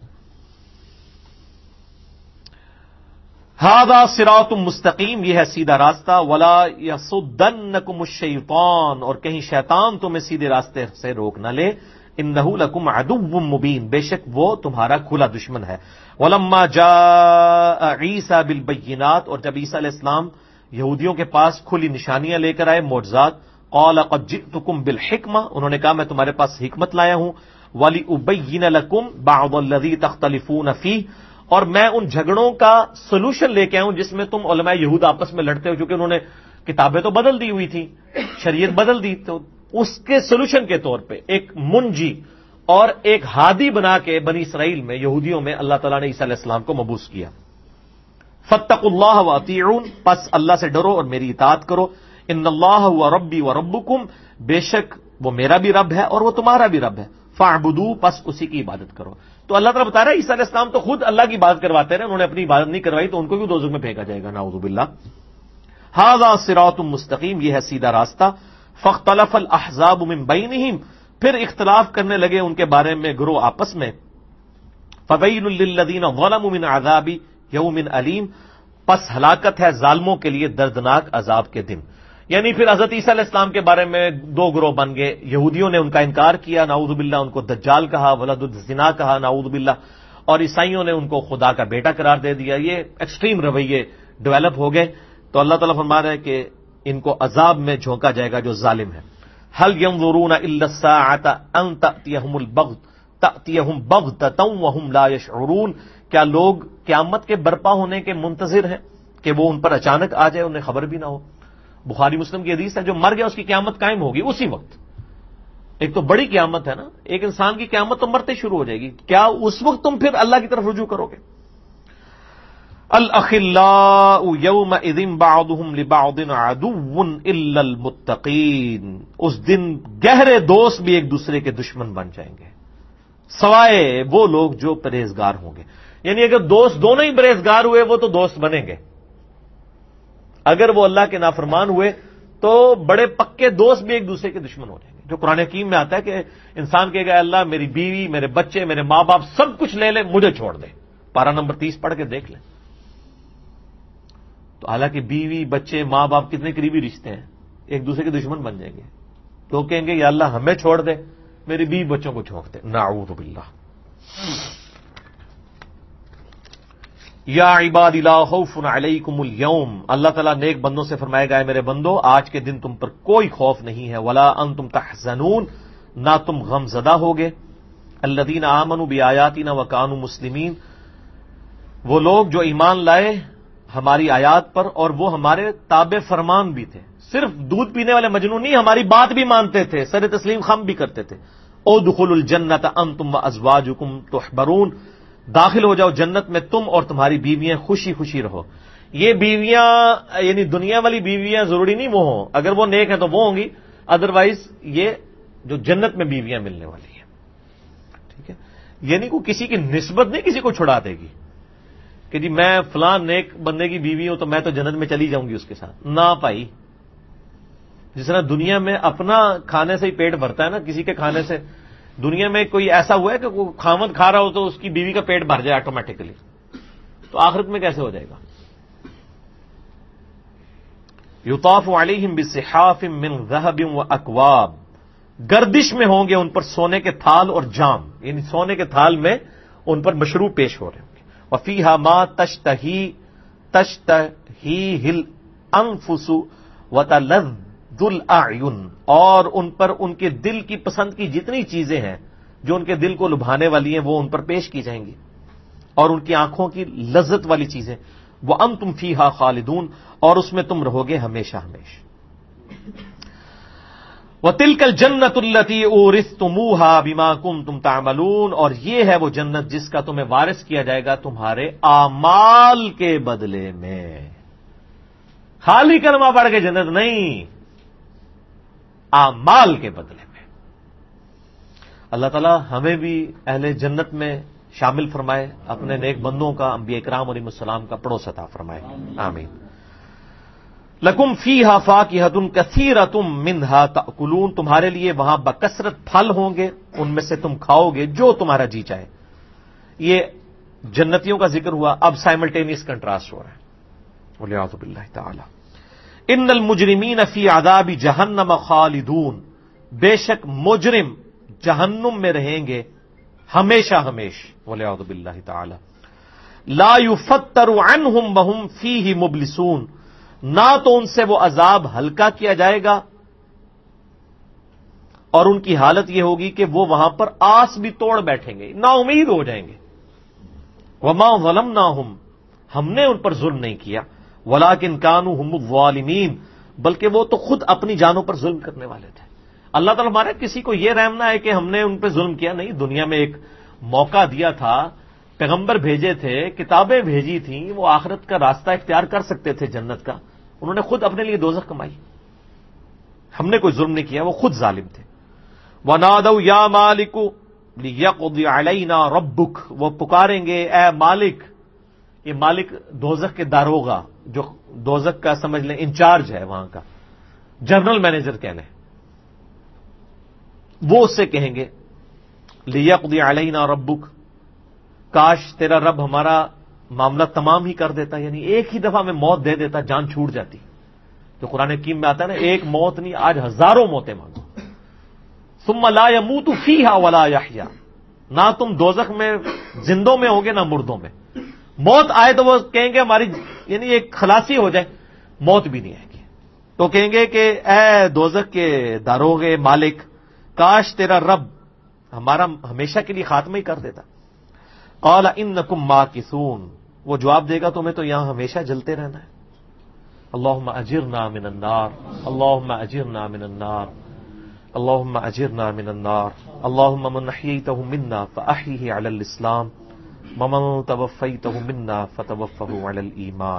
ھذا صراط مستقیم، یہ ہے سیدھا راستہ، ولا یصدنکم الشیطان، اور کہیں شیطان تمہیں سیدھے راستے سے روک نہ لے، انہ لکم عدو مبین، بے شک وہ تمہارا کھلا دشمن ہے۔ ولما جاء عیسیٰ بالبینات، اور جب عیسیٰ علیہ السلام یہودیوں کے پاس کھلی نشانیاں لے کر آئے، معجزات، قال قد جئتکم بالحکمہ، انہوں نے کہا میں تمہارے پاس حکمت لایا ہوں، ولأبین لکم بعض الذی تختلفون فیہ، اور میں ان جھگڑوں کا سولوشن لے کے آؤں جس میں تم علماء یہود آپس میں لڑتے ہو، کیونکہ انہوں نے کتابیں تو بدل دی ہوئی تھی، شریعت بدل دی، تو اس کے سولوشن کے طور پہ ایک منجی اور ایک ہادی بنا کے بنی اسرائیل میں، یہودیوں میں اللہ تعالیٰ نے عیسیٰ علیہ السلام کو مبعوث کیا۔ فاتقوا اللہ واطیعون، پس اللہ سے ڈرو اور میری اطاعت کرو، ان اللہ هو ربی وربکم، بے شک وہ میرا بھی رب ہے اور وہ تمہارا بھی رب ہے، فاعبدوا، پس اسی کی عبادت کرو۔ تو اللہ تعالیٰ بتا رہا ہے عیسیٰ علیہ السلام تو خود اللہ کی عبادت کرواتے رہے، انہوں نے اپنی عبادت نہیں کروائی تو ان کو بھی دوزخ میں پھینکا جائے گا، نعوذ باللہ۔ ھذا صراط مستقیم، یہ ہے سیدھا راستہ۔ فاختلف الاحزاب من بینہم، پھر اختلاف کرنے لگے ان کے بارے میں گروہ آپس میں۔ فویل للذین ظلموا من عذاب یوم علیم، پس ہلاکت ہے ظالموں کے لیے دردناک عذاب کے دن۔ یعنی پھر حضرت عیسیٰ علیہ السلام کے بارے میں دو گروہ بن گئے، یہودیوں نے ان کا انکار کیا، نعوذ باللہ، ان کو دجال کہا، ولد الزنا کہا، نعوذ باللہ، اور عیسائیوں نے ان کو خدا کا بیٹا قرار دے دیا۔ یہ ایکسٹریم رویے ڈیولپ ہو گئے، تو اللہ تعالیٰ فرما رہے ہیں کہ ان کو عذاب میں جھونکا جائے گا جو ظالم ہے۔ هل ينظرون الا الساعة ان تأتيهم بغتة وهم لا يشعرون، کیا لوگ قیامت کے برپا ہونے کے منتظر ہیں کہ وہ ان پر اچانک آ جائے، انہیں خبر بھی نہ ہو؟ بخاری مسلم کی حدیث ہے جو مر گیا اس کی قیامت قائم ہوگی اسی وقت۔ ایک تو بڑی قیامت ہے نا، ایک انسان کی قیامت تو مرتے شروع ہو جائے گی، کیا اس وقت تم پھر اللہ کی طرف رجوع کرو گے؟ الاخلاء یومئذ بعضهم لبعض عدو الا المتقین، اس دن گہرے دوست بھی ایک دوسرے کے دشمن بن جائیں گے سوائے وہ لوگ جو پرہیزگار ہوں گے۔ یعنی اگر دوست دونوں ہی پرہیزگار ہوئے وہ تو دوست بنیں گے، اگر وہ اللہ کے نافرمان ہوئے تو بڑے پکے دوست بھی ایک دوسرے کے دشمن ہو جائیں گے۔ جو قرآن حکیم میں آتا ہے کہ انسان کہے گا اللہ میری بیوی، میرے بچے، میرے ماں باپ سب کچھ لے لے، مجھے چھوڑ دے۔ پارہ نمبر 30 پڑھ کے دیکھ لیں۔ تو حالانکہ بیوی، بچے، ماں باپ کتنے قریبی رشتے ہیں، ایک دوسرے کے دشمن بن جائیں گے۔ تو کہیں گے یا اللہ ہمیں چھوڑ دے، میری بیوی بچوں کو چھوڑ دے، نعوذ باللہ۔ یا عباد لا خوف علیکم اليوم، اللہ تعالیٰ نیک بندوں سے فرمائے گا میرے بندو آج کے دن تم پر کوئی خوف نہیں ہے، ولا انتم تحزنون، نہ تم غم زدہ ہوگے۔ الذین آمنوا بآیاتنا وکانوا مسلمین، وہ لوگ جو ایمان لائے ہماری آیات پر اور وہ ہمارے تابع فرمان بھی تھے، صرف دودھ پینے والے مجنون نہیں، ہماری بات بھی مانتے تھے، سر تسلیم خم بھی کرتے تھے۔ ادخلوا الجنۃ انتم وازواجکم تحبرون، داخل ہو جاؤ جنت میں تم اور تمہاری بیویاں خوشی خوشی رہو۔ یہ بیویاں یعنی دنیا والی بیویاں ضروری نہیں وہ ہوں، اگر وہ نیک ہیں تو وہ ہوں گی، ادروائز یہ جو جنت میں بیویاں ملنے والی ہیں، ٹھیک ہے، یعنی کوئی کسی کی نسبت نہیں کسی کو چھڑا دے گی کہ جی میں فلاں نیک بندے کی بیوی ہوں تو میں تو جنت میں چلی جاؤں گی اس کے ساتھ، نہ پائی۔ جس طرح دنیا میں اپنا کھانے سے ہی پیٹ بھرتا ہے نا، کسی کے کھانے سے دنیا میں کوئی ایسا ہوا ہے کہ خامد کھا رہا ہو تو اس کی بیوی کا پیٹ بھر جائے آٹومیٹکلی؟ تو آخرت میں کیسے ہو جائے گا؟ یطاف علیہم بصحاف من ذہب واکواب، گردش میں ہوں گے ان پر سونے کے تھال اور جام، یعنی سونے کے تھال میں ان پر مشروب پیش ہو رہے ہوں گے. وفیہا ما تشتہیہ الانفس وتلذ الاعین، اور ان پر ان کے دل کی پسند کی جتنی چیزیں ہیں جو ان کے دل کو لبھانے والی ہیں وہ ان پر پیش کی جائیں گی، اور ان کی آنکھوں کی لذت والی چیزیں. وانتم فیہا خالدون، اور اس میں تم رہو گے ہمیشہ ہمیشہ. وَتِلْكَ الْجَنَّةُ الَّتِي أُورِثْتُمُوهَا بِمَا كُنْتُمْ تَعْمَلُونَ، اور یہ ہے وہ جنت جس کا تمہیں وارث کیا جائے گا تمہارے اعمال کے بدلے میں. خالی کلمہ پڑھ کے جنت نہیں، اعمال کے بدلے میں. اللہ تعالی ہمیں بھی اہل جنت میں شامل فرمائے، اپنے نیک بندوں کا، انبیاء کرام علیہ السلام کا پڑوس عطا فرمائے. آمین. لکم فیہا فاکہۃ کثیرۃ منہا تأکلون، تمہارے لیے وہاں بکثرت پھل ہوں گے، ان میں سے تم کھاؤ گے جو تمہارا جی چاہے. یہ جنتیوں کا ذکر ہوا، اب سائملٹینیس کنٹراسٹ ہو رہا ہے. والعیاذ باللہ تعالی. ان المجرمین فی عذاب جہنم خالدون، بے شک مجرم جہنم میں رہیں گے ہمیشہ ہمیشہ. والعیاذ باللہ تعالی. لا یفتر عنہم وہم فیہ مبلسون، نہ تو ان سے وہ عذاب ہلکا کیا جائے گا اور ان کی حالت یہ ہوگی کہ وہ وہاں پر آس بھی توڑ بیٹھیں گے، نا امید ہو جائیں گے. وما ظلمناہم، ہم نے ان پر ظلم نہیں کیا، ولکن کانوا هم الظالمین، بلکہ وہ تو خود اپنی جانوں پر ظلم کرنے والے تھے. اللہ تعالیٰ ہمارا کسی کو یہ رحم نہ ہے کہ ہم نے ان پہ ظلم کیا. نہیں، دنیا میں ایک موقع دیا تھا، پیغمبر بھیجے تھے، کتابیں بھیجی تھیں، وہ آخرت کا راستہ اختیار کر سکتے تھے جنت کا، انہوں نے خود اپنے لیے دوزخ کمائی. ہم نے کوئی ظلم نہیں کیا، وہ خود ظالم تھے. وَنَادَوْا يَا مَالِكُ لِيَقْضِ عَلَيْنَا رَبُّكَ، وہ پکاریں گے اے مالک. یہ مالک دوزخ کے داروغہ، جو دوزخ کا سمجھ لیں انچارج ہے وہاں کا، جنرل مینیجر کہنے، وہ اس سے کہیں گے لِيَقْضِ عَلَيْنَا رَبُّكَ، کاش تیرا رب ہمارا معاملہ تمام ہی کر دیتا، یعنی ایک ہی دفعہ میں موت دے دیتا، جان چھوٹ جاتی. جو قرآن حکیم میں آتا ہے نا، ایک موت نہیں آج ہزاروں موتیں مانگو. ثم لا يموت فيها ولا يحيا، نہ تم دوزخ میں زندوں میں ہوگے نہ مردوں میں. موت آئے تو وہ کہیں گے ہماری یعنی ایک خلاصی ہو جائے، موت بھی نہیں آئے گی. تو کہیں گے کہ اے دوزخ کے داروغے مالک، کاش تیرا رب ہمارا ہمیشہ کے لیے خاتمہ ہی کر دیتا. قال انکم ماکثون، وہ جواب دے گا تمہیں تو یہاں ہمیشہ جلتے رہنا ہے. اللہم اجرنا من النار، اللہم اجرنا من النار، اللہم اجرنا من النار. اللہم من احییتہ منا فاحیہ علی الاسلام ومن توفیتہ منا فتوفہ علی الایمان.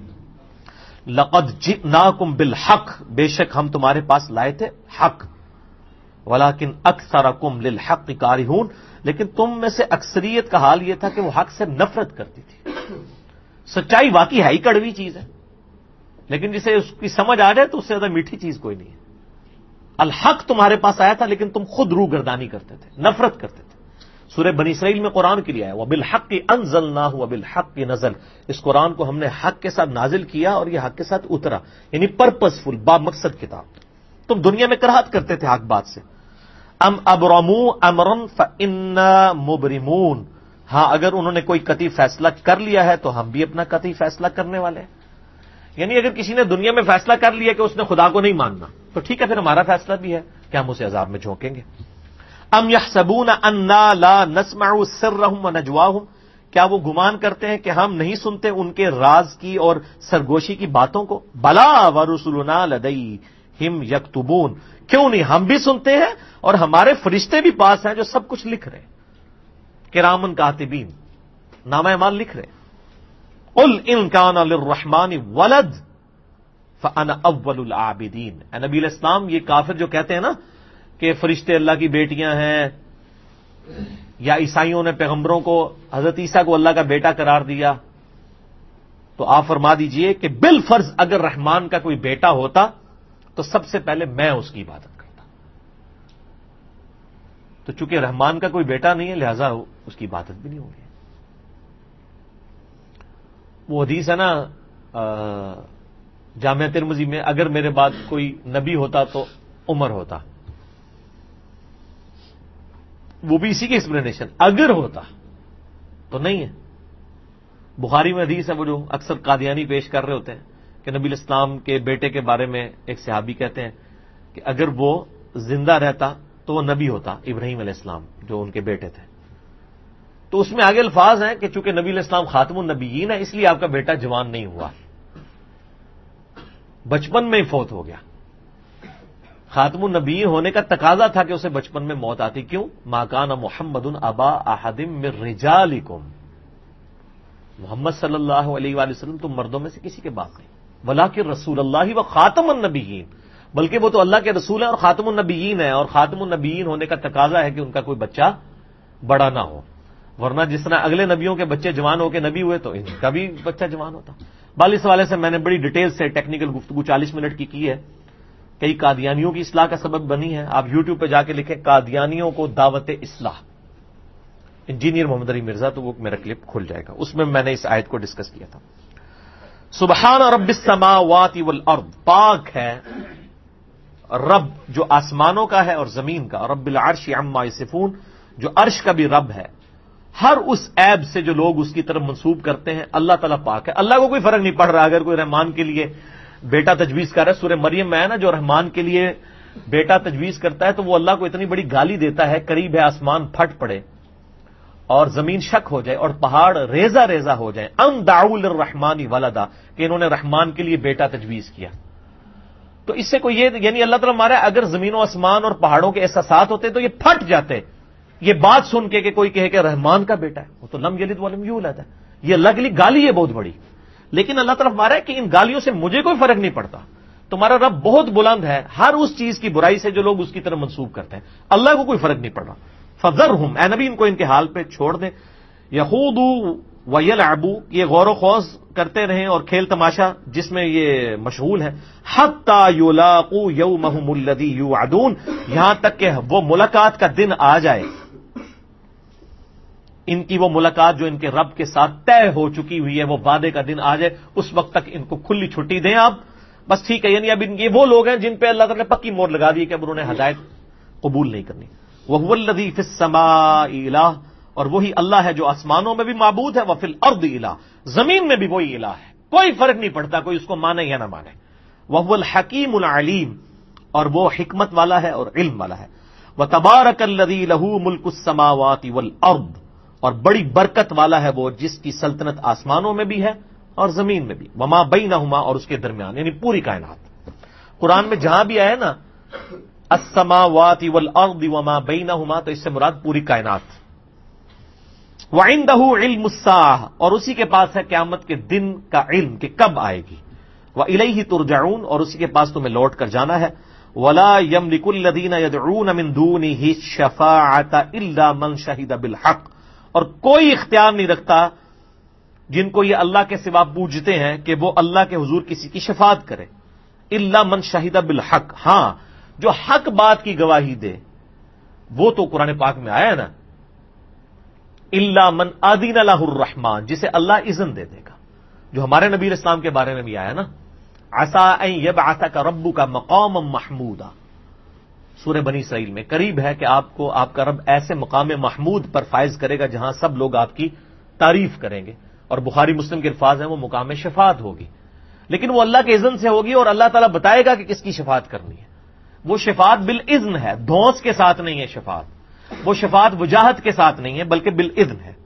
لقد جئناکم بالحق، بے شک ہم تمہارے پاس لائے تھے حق. ولکن اکثرکم للحق کارہون، لیکن تم میں سے اکثریت کا حال یہ تھا کہ وہ حق سے نفرت کرتی تھی. سچائی واقعی ہے ہی کڑوی چیز ہے، لیکن جسے اس کی سمجھ آ جائے تو اس سے زیادہ میٹھی چیز کوئی نہیں ہے. الحق تمہارے پاس آیا تھا لیکن تم خود روگردانی کرتے تھے، نفرت کرتے تھے. سورہ بنی اسرائیل میں قرآن کے لیے آیا وَبِالْحَقِّ أَنزَلْنَاهُ وَبِالْحَقِّ نَزَلَ، اس قرآن کو ہم نے حق کے ساتھ نازل کیا اور یہ حق کے ساتھ اترا، یعنی پرپسفل، با مقصد کتاب. تم دنیا میں کراہت کرتے تھے حق بات سے. ام ابرموا امرا فإنا مبرمون، ہاں اگر انہوں نے کوئی قطعی فیصلہ کر لیا ہے تو ہم بھی اپنا قطعی فیصلہ کرنے والے ہیں. یعنی اگر کسی نے دنیا میں فیصلہ کر لیا کہ اس نے خدا کو نہیں ماننا تو ٹھیک ہے، پھر ہمارا فیصلہ بھی ہے کہ ہم اسے عذاب میں جھونکیں گے. ام یحسبون انا لا نسمع سرهم ونجواهم، کیا وہ گمان کرتے ہیں کہ ہم نہیں سنتے ان کے راز کی اور سرگوشی کی باتوں کو. بلا ورسلنا لدیہم یکتبون، کیوں نہیں، ہم بھی سنتے ہیں اور ہمارے فرشتے بھی پاس ہیں جو سب کچھ لکھ رہے ہیں. کرامن کاتبین، نامہ اعمال لکھ رہے ہیں. قل ان کان للرحمن ولد فانا اول العابدین. اے نبی علیہ السلام، یہ کافر جو کہتے ہیں نا کہ فرشتے اللہ کی بیٹیاں ہیں، یا عیسائیوں نے پیغمبروں کو، حضرت عیسیٰ کو اللہ کا بیٹا قرار دیا، تو آپ فرما دیجئے کہ بالفرض اگر رحمان کا کوئی بیٹا ہوتا تو سب سے پہلے میں اس کی عبادت کرتا. تو چونکہ رحمان کا کوئی بیٹا نہیں ہے لہذا اس کی عبادت بھی نہیں ہوگی. وہ حدیث ہے نا جامعہ ترمذی میں، اگر میرے بعد کوئی نبی ہوتا تو عمر ہوتا، وہ بھی اسی کی ایکسپلینیشن، اگر ہوتا تو نہیں ہے۔ بخاری میں حدیث ہے، وہ جو اکثر قادیانی پیش کر رہے ہوتے ہیں کہ نبی الاسلام کے بیٹے کے بارے میں ایک صحابی کہتے ہیں کہ اگر وہ زندہ رہتا تو وہ نبی ہوتا، ابراہیم علیہ السلام جو ان کے بیٹے تھے۔ تو اس میں آگے الفاظ ہیں کہ چونکہ نبی علیہ السلام خاتم النبیین ہے، اس لیے آپ کا بیٹا جوان نہیں ہوا، بچپن میں ہی فوت ہو گیا۔ خاتم النبیین ہونے کا تقاضا تھا کہ اسے بچپن میں موت آتی، کیوں؟ ما کان محمد ابا احد من رجالکم، محمد صلی اللہ علیہ وآلہ وسلم تم مردوں میں سے کسی کے باپ نہیں، ولکن رسول اللہ و خاتم النبیین، بلکہ وہ تو اللہ کے رسول ہیں اور خاتم النبیین ہے، اور خاتم النبیین ہونے کا تقاضا ہے کہ ان کا کوئی بچہ بڑا نہ ہو، ورنہ جس طرح اگلے نبیوں کے بچے جوان ہو کے نبی ہوئے تو ان کا بھی بچہ جوان ہوتا۔ بال اس حوالے سے میں نے بڑی ڈیٹیل سے ٹیکنیکل گفتگو 40 منٹ کی ہے، کئی قادیانیوں کی اصلاح کا سبب بنی ہے۔ آپ یوٹیوب پہ جا کے لکھیں قادیانیوں کو دعوت اصلاح، انجینئر محمد علی مرزا، تو وہ میرا کلپ کھل جائے گا، اس میں نے اس آیت کو ڈسکس کیا تھا۔ سبحان رب السماوات والارض، پاک ہے رب جو آسمانوں کا ہے اور زمین کا، رب العرش عما یصفون، جو عرش کا بھی رب ہے، ہر اس عیب سے جو لوگ اس کی طرف منسوب کرتے ہیں اللہ تعالیٰ پاک ہے۔ اللہ کو کوئی فرق نہیں پڑ رہا اگر کوئی رحمان کے لیے بیٹا تجویز کر رہا ہے۔ سورہ مریم میں ہے نا، جو رحمان کے لیے بیٹا تجویز کرتا ہے تو وہ اللہ کو اتنی بڑی گالی دیتا ہے، قریب ہے آسمان پھٹ پڑے اور زمین شک ہو جائے اور پہاڑ ریزہ ریزہ ہو جائیں، ان دعوا للرحمن ولدا، کہ انہوں نے رحمان کے لیے بیٹا تجویز کیا۔ تو اس سے کوئی یہ یعنی اللہ تعالیٰ مارا اگر زمین و آسمان اور پہاڑوں کے احساسات ہوتے تو یہ پھٹ جاتے، یہ بات سن کے کہ کوئی کہے کہ رحمان کا بیٹا ہے، وہ تو لم یلد ولم یولد ہے، یہ اللہ کے لیے گالی ہے بہت بڑی۔ لیکن اللہ تعالیٰ مارا ہے کہ ان گالیوں سے مجھے کوئی فرق نہیں پڑتا، تمہارا رب بہت بلند ہے، ہر اس چیز کی برائی سے جو لوگ اس کی طرف منسوب کرتے ہیں اللہ کو کوئی فرق نہیں پڑ رہا۔ فذرہم، اے نبی ان کو ان کے حال پہ چھوڑ دیں، یخوضوا ویلعبوا، یہ غور و خوض کرتے رہیں اور کھیل تماشا جس میں یہ مشغول ہے، حتی یلاقوا یومہم الذی یوعدون، یہاں تک کہ وہ ملاقات کا دن آ جائے، ان کی وہ ملاقات جو ان کے رب کے ساتھ طے ہو چکی ہوئی ہے، وہ وعدے کا دن آ جائے، اس وقت تک ان کو کھلی چھٹی دیں آپ، بس ٹھیک ہے۔ یعنی اب یہ وہ لوگ ہیں جن پہ اللہ تعالیٰ نے پکی مور لگا دی کہ اب انہوں نے ہدایت قبول نہیں کرنی۔ وَهُوَ الَّذِي فِي السَّمَاءِ إِلَٰهٌ، اور وہی اللہ ہے جو آسمانوں میں بھی معبود ہے، وَفِي الْأَرْضِ إِلَٰهٌ، زمین میں بھی وہی الہ ہے، کوئی فرق نہیں پڑتا کوئی اس کو مانے یا نہ مانے۔ وَهُوَ الْحَكِيمُ الْعَلِيمُ، اور وہ حکمت والا ہے اور علم والا ہے۔ وَتَبَارَكَ الَّذِي لَهُ مُلْكُ السَّمَاوَاتِ وَالْأَرْضِ، اور بڑی برکت والا ہے وہ جس کی سلطنت آسمانوں میں بھی ہے اور زمین میں بھی، وما بینہما، اور اس کے درمیان یعنی پوری کائنات۔ قرآن میں جہاں بھی آئے نا السماوات والارض وما بینہما، تو اس سے مراد پوری کائنات۔ وعندہ علم الساعہ، اور اسی کے پاس ہے قیامت کے دن کا علم کہ کب آئے گی۔ والیہ ترجعون، اور اسی کے پاس تمہیں لوٹ کر جانا ہے۔ ولا یملک الذین یدعون من دونہ الشفاعۃ الا من شہد بالحق، اور کوئی اختیار نہیں رکھتا جن کو یہ اللہ کے سوا پوجتے ہیں کہ وہ اللہ کے حضور کسی کی شفاعت کرے، الا من شہد بالحق، ہاں جو حق بات کی گواہی دے، وہ تو قرآن پاک میں آیا ہے نا، الا من اذن لہ الرحمن، جسے اللہ اذن دے دے گا، جو ہمارے نبی اسلام کے بارے میں بھی آیا نا، عسى ان یبعثک ربک مقاما محمودا، سورہ بنی اسرائیل میں، قریب ہے کہ آپ کو آپ کا رب ایسے مقام محمود پر فائز کرے گا جہاں سب لوگ آپ کی تعریف کریں گے، اور بخاری مسلم کے الفاظ ہیں وہ مقام شفاعت ہوگی، لیکن وہ اللہ کے اذن سے ہوگی اور اللہ تعالیٰ بتائے گا کہ کس کی شفاعت کرنی ہے۔ وہ شفاعت بالاذن ہے، دھونس کے ساتھ نہیں ہے شفاعت، وہ شفاعت وجاہت کے ساتھ نہیں ہے بلکہ بالاذن ہے۔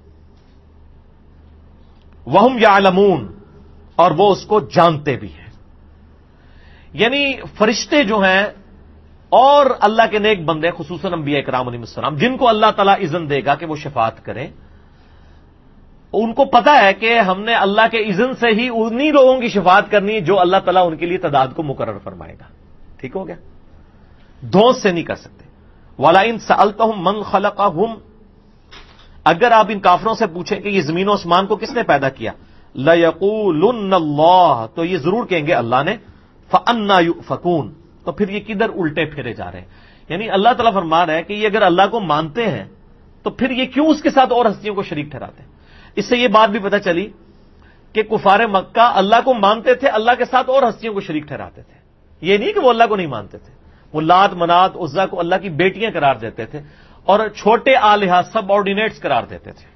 وہم یعلمون، اور وہ اس کو جانتے بھی ہیں، یعنی فرشتے جو ہیں اور اللہ کے نیک بندے خصوصاً انبیاء اکرام علیہ السلام جن کو اللہ تعالیٰ اذن دے گا کہ وہ شفاعت کریں، ان کو پتا ہے کہ ہم نے اللہ کے اذن سے ہی انہی لوگوں کی شفاعت کرنی ہے جو اللہ تعالیٰ ان کے لیے تعداد کو مقرر فرمائے گا۔ ٹھیک ہو گیا، دھونس سے نہیں کر سکتے۔ وَلَئِن سَأَلْتَهُم مَّن خَلَقَهُم، اگر آپ ان کافروں سے پوچھیں کہ یہ زمین و آسمان کو کس نے پیدا کیا، لَيَقُولُنَّ اللَّهُ، تو یہ ضرور کہیں گے اللہ نے، فَأَنَّىٰ يُؤْفَكُونَ، تو پھر یہ کدھر الٹے پھرے جا رہے ہیں۔ یعنی اللہ تعالیٰ فرما رہا ہے کہ یہ اگر اللہ کو مانتے ہیں تو پھر یہ کیوں اس کے ساتھ اور ہستیوں کو شریک ٹھہراتے ہیں۔ اس سے یہ بات بھی پتہ چلی کہ کفار مکہ اللہ کو مانتے تھے، اللہ کے ساتھ اور ہستیوں کو شریک ٹھہراتے تھے. یہ نہیں کہ وہ اللہ کو نہیں مانتے تھے، وہ لات منات عزا کو اللہ کی بیٹیاں قرار دیتے تھے اور چھوٹے آلہہ سب آرڈینیٹس قرار دیتے تھے.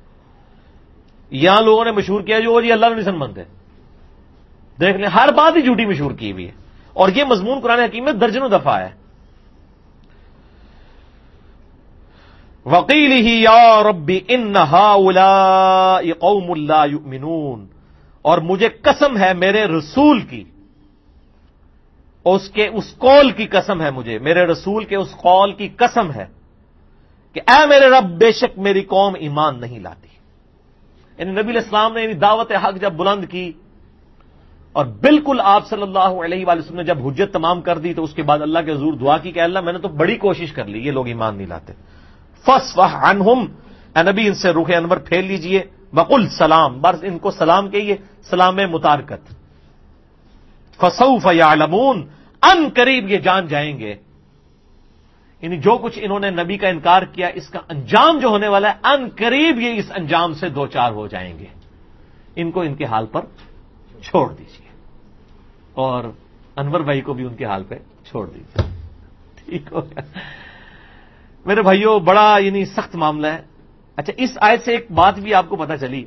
یہاں لوگوں نے مشہور کیا جو جی اللہ نے نہیں مانتے، دیکھ لیں ہر بات ہی جھوٹی مشہور کی ہوئی ہے، اور یہ مضمون قرآن حکیم میں درجنوں دفعہ ہے. وَقِيلِهِ يَا رَبِّ إِنَّ هَؤُلَاءِ قَوْمٌ لَا يُؤْمِنُونَ، اور مجھے قسم ہے میرے رسول کی، اس قول کی قسم ہے، مجھے میرے رسول کے اس قول کی قسم ہے کہ اے میرے رب بے شک میری قوم ایمان نہیں لاتی. یعنی نبی علیہ السلام نے دعوت حق جب بلند کی اور بالکل آپ صلی اللہ علیہ وآلہ وسلم نے جب حجت تمام کر دی تو اس کے بعد اللہ کے حضور دعا کی کہ اللہ میں نے تو بڑی کوشش کر لی، یہ لوگ ایمان نہیں لاتے. فَاصْفَحْ عَنْهُمْ، اے نبی ان سے رخ انور پھیر لیجئے، وَقُلْ سلام، بس ان کو سلام کہیے، سلام متارکت. فَسَوْفَ يَعْلَمُونَ، ان قریب یہ جان جائیں گے. یعنی جو کچھ انہوں نے نبی کا انکار کیا اس کا انجام جو ہونے والا ہے ان قریب یہ اس انجام سے دو چار ہو جائیں گے. ان کو ان کے حال پر چھوڑ دیجیے اور انور بھائی کو بھی ان کے حال پہ چھوڑ دیجیے. ٹھیک ہو گیا میرے بھائیوں، بڑا یعنی سخت معاملہ ہے. اچھا، اس آیت سے ایک بات بھی آپ کو پتہ چلی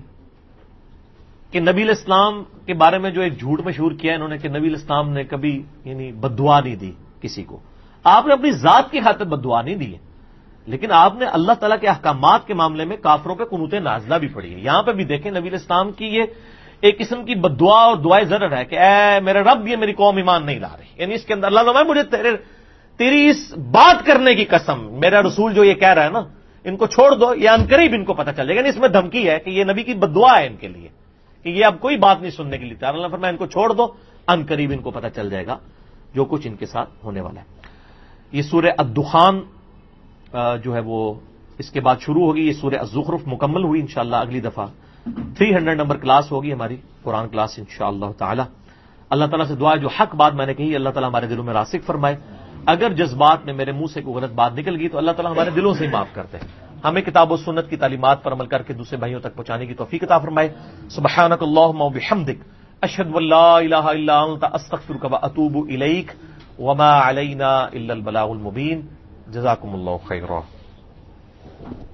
کہ نبی علیہ السلام کے بارے میں جو ایک جھوٹ مشہور کیا انہوں نے کہ نبی علیہ السلام نے کبھی یعنی بددعا نہیں دی کسی کو. آپ نے اپنی ذات کی خاطر بددعا نہیں دی ہے، لیکن آپ نے اللہ تعالیٰ کے احکامات کے معاملے میں کافروں پہ قنوت نازلہ بھی پڑھی ہے. یہاں پہ بھی دیکھیں نبی علیہ السلام کی یہ ایک قسم کی بددعا اور دعائے ضرر ہے کہ اے میرے رب یہ میری قوم ایمان نہیں لا رہی. یعنی اس کے اندر اللہ تعالیٰ مجھے تیری اس بات کرنے کی قسم، میرا رسول جو یہ کہہ رہا ہے نا ان کو چھوڑ دو، یہ عنقریب ان کو پتہ چل جائے گا. یعنی اس میں دھمکی ہے کہ یہ نبی کی بددعا ہے ان کے لیے کہ یہ اب کوئی بات نہیں سننے کے لیے تیار. اللہ فرمایا ان کو چھوڑ دو، عنقریب ان کو پتہ چل جائے گا جو کچھ ان کے ساتھ ہونے والا ہے. یہ سورہ الدخان جو ہے وہ اس کے بعد شروع ہوگی. یہ سورہ الزخرف مکمل ہوئی. انشاءاللہ اگلی دفعہ 300 نمبر کلاس ہوگی ہماری قرآن کلاس انشاءاللہ تعالی. اللہ تعالیٰ سے دعا ہے جو حق بات میں نے کہی اللہ تعالیٰ ہمارے دلوں میں راسخ فرمائے. اگر جذبات میں میرے منہ سے کوئی غلط بات نکل گئی تو اللہ تعالیٰ ہمارے دلوں سے ہی معاف کرتے ہیں. ہمیں کتاب و سنت کی تعلیمات پر عمل کر کے دوسرے بھائیوں تک پہنچانے کی توفیق عطا فرمائے. سبحانک اللہم و بحمدک، اشہد ان لا الہ الا انت، استغفرک و اتوب الیک، وما علینا الا البلاغ المبین. جزاکم اللہ خیرا.